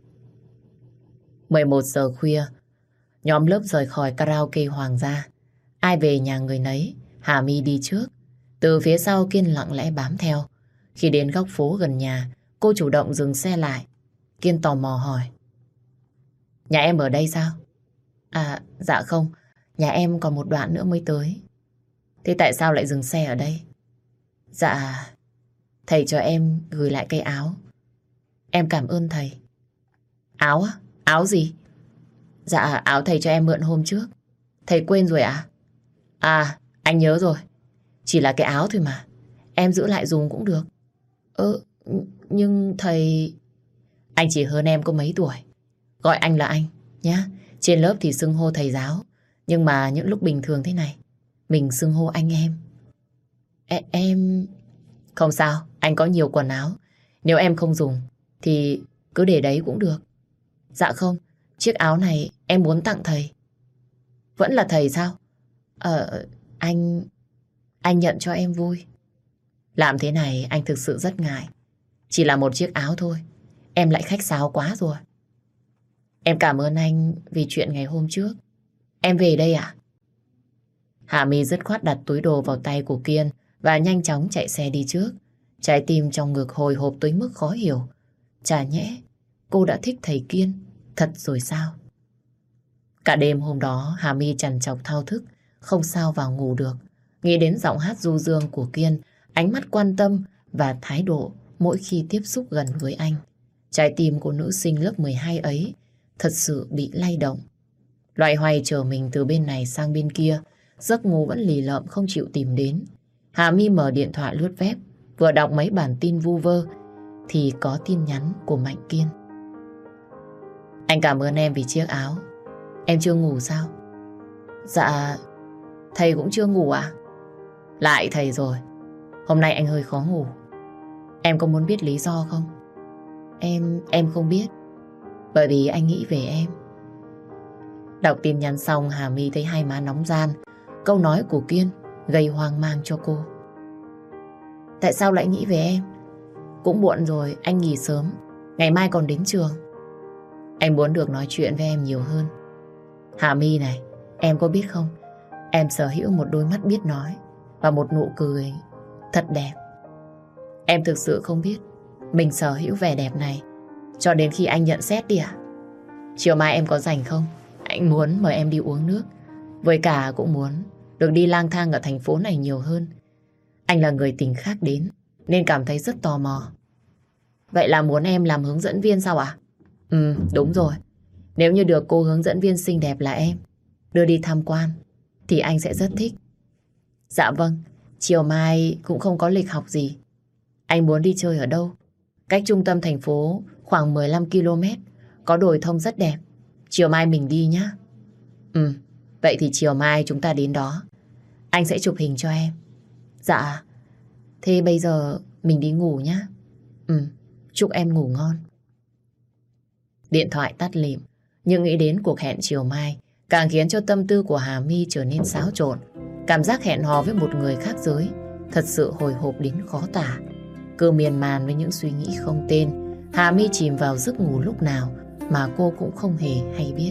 11 giờ khuya, nhóm lớp rời khỏi karaoke Hoàng gia. Ai về nhà người nấy. Hà My đi trước. Từ phía sau Kiên lặng lẽ bám theo. Khi đến góc phố gần nhà, cô chủ động dừng xe lại. Kiên tò mò hỏi. Nhà em ở đây sao? À, dạ không. Nhà em còn một đoạn nữa mới tới. Thế tại sao lại dừng xe ở đây? Dạ, thầy cho em gửi lại cây áo. Em cảm ơn thầy. Áo á? Áo gì? Dạ, áo thầy cho em mượn hôm trước. Thầy quên rồi à? À, anh nhớ rồi. Chỉ là cái áo thôi mà. Em giữ lại dùng cũng được. Nhưng thầy... Anh chỉ hơn em có mấy tuổi. Gọi anh là anh, nhá. Trên lớp thì xưng hô thầy giáo. Nhưng mà những lúc bình thường thế này, mình xưng hô anh em. Em... Không sao, anh có nhiều quần áo. Nếu em không dùng, thì cứ để đấy cũng được. Dạ không, chiếc áo này em muốn tặng thầy. Vẫn là thầy sao? Anh... Anh nhận cho em vui. Làm thế này anh thực sự rất ngại. Chỉ là một chiếc áo thôi. Em lại khách sáo quá rồi. Em cảm ơn anh vì chuyện ngày hôm trước. Em về đây à? Hà My dứt khoát đặt túi đồ vào tay của Kiên và nhanh chóng chạy xe đi trước. Trái tim trong ngực hồi hộp tới mức khó hiểu. Chả nhẽ cô đã thích thầy Kiên thật rồi sao? Cả đêm hôm đó Hà My trằn trọc thao thức, không sao vào ngủ được. Nghĩ đến giọng hát du dương của Kiên, ánh mắt quan tâm và thái độ mỗi khi tiếp xúc gần với anh. Trái tim của nữ sinh lớp 12 ấy thật sự bị lay động. Loay hoay chờ mình từ bên này sang bên kia, giấc ngủ vẫn lì lợm không chịu tìm đến. Hà My mở điện thoại lướt web, vừa đọc mấy bản tin vu vơ thì có tin nhắn của Mạnh Kiên. Anh cảm ơn em vì chiếc áo. Em chưa ngủ sao? Dạ, thầy cũng chưa ngủ à? Lại thầy rồi. Hôm nay anh hơi khó ngủ. Em có muốn biết lý do không? Em không biết. Bởi vì anh nghĩ về em. Đọc tin nhắn xong Hà My thấy hai má nóng ran. Câu nói của Kiên gây hoang mang cho cô. Tại sao lại nghĩ về em? Cũng muộn rồi, anh nghỉ sớm. Ngày mai còn đến trường. Anh muốn được nói chuyện với em nhiều hơn. Hà My này, em có biết không? Em sở hữu một đôi mắt biết nói và một nụ cười thật đẹp. Em thực sự không biết mình sở hữu vẻ đẹp này cho đến khi anh nhận xét đi ạ. Chiều mai em có rảnh không? Anh muốn mời em đi uống nước. Với cả cũng muốn được đi lang thang ở thành phố này nhiều hơn. Anh là người tỉnh khác đến nên cảm thấy rất tò mò. Vậy là muốn em làm hướng dẫn viên sao ạ? Đúng rồi. Nếu như được cô hướng dẫn viên xinh đẹp là em đưa đi tham quan thì anh sẽ rất thích. Dạ vâng, chiều mai cũng không có lịch học gì. Anh muốn đi chơi ở đâu? Cách trung tâm thành phố khoảng 15 km, có đồi thông rất đẹp. Chiều mai mình đi nhá. Vậy thì chiều mai chúng ta đến đó. Anh sẽ chụp hình cho em. Dạ, thế bây giờ mình đi ngủ nhá. Chúc em ngủ ngon. Điện thoại tắt lịm, nhưng nghĩ đến cuộc hẹn chiều mai càng khiến cho tâm tư của Hà My trở nên xáo trộn. Cảm giác hẹn hò với một người khác giới thật sự hồi hộp đến khó tả. Cứ miên man với những suy nghĩ không tên, Hà My chìm vào giấc ngủ lúc nào mà cô cũng không hề hay biết.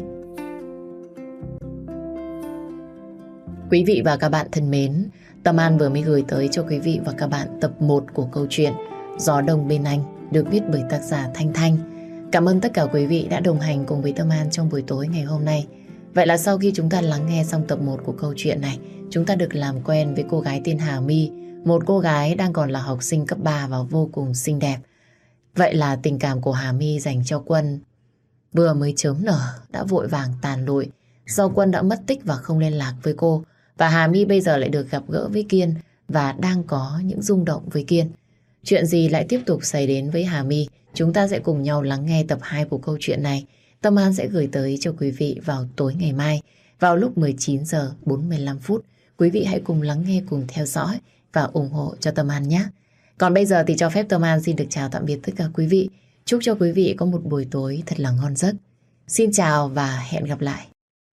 Quý vị và các bạn thân mến, Tâm An vừa mới gửi tới cho quý vị và các bạn tập 1 của câu chuyện Gió Đông Bên Anh được viết bởi tác giả Thanh Thanh. Cảm ơn tất cả quý vị đã đồng hành cùng với Tâm An trong buổi tối ngày hôm nay. Vậy là sau khi chúng ta lắng nghe xong tập 1 của câu chuyện này, chúng ta được làm quen với cô gái tên Hà My, một cô gái đang còn là học sinh cấp 3 và vô cùng xinh đẹp. Vậy là tình cảm của Hà My dành cho Quân vừa mới chớm nở đã vội vàng tàn lụi do Quân đã mất tích và không liên lạc với cô. Và Hà My bây giờ lại được gặp gỡ với Kiên và đang có những rung động với Kiên. Chuyện gì lại tiếp tục xảy đến với Hà My? Chúng ta sẽ cùng nhau lắng nghe tập 2 của câu chuyện này. Tâm An sẽ gửi tới cho quý vị vào tối ngày mai, vào lúc 19 giờ 45 phút. Quý vị hãy cùng lắng nghe, cùng theo dõi và ủng hộ cho Tâm An nhé. Còn bây giờ thì cho phép Tâm An xin được chào tạm biệt tất cả quý vị. Chúc cho quý vị có một buổi tối thật là ngon giấc. Xin chào và hẹn gặp lại.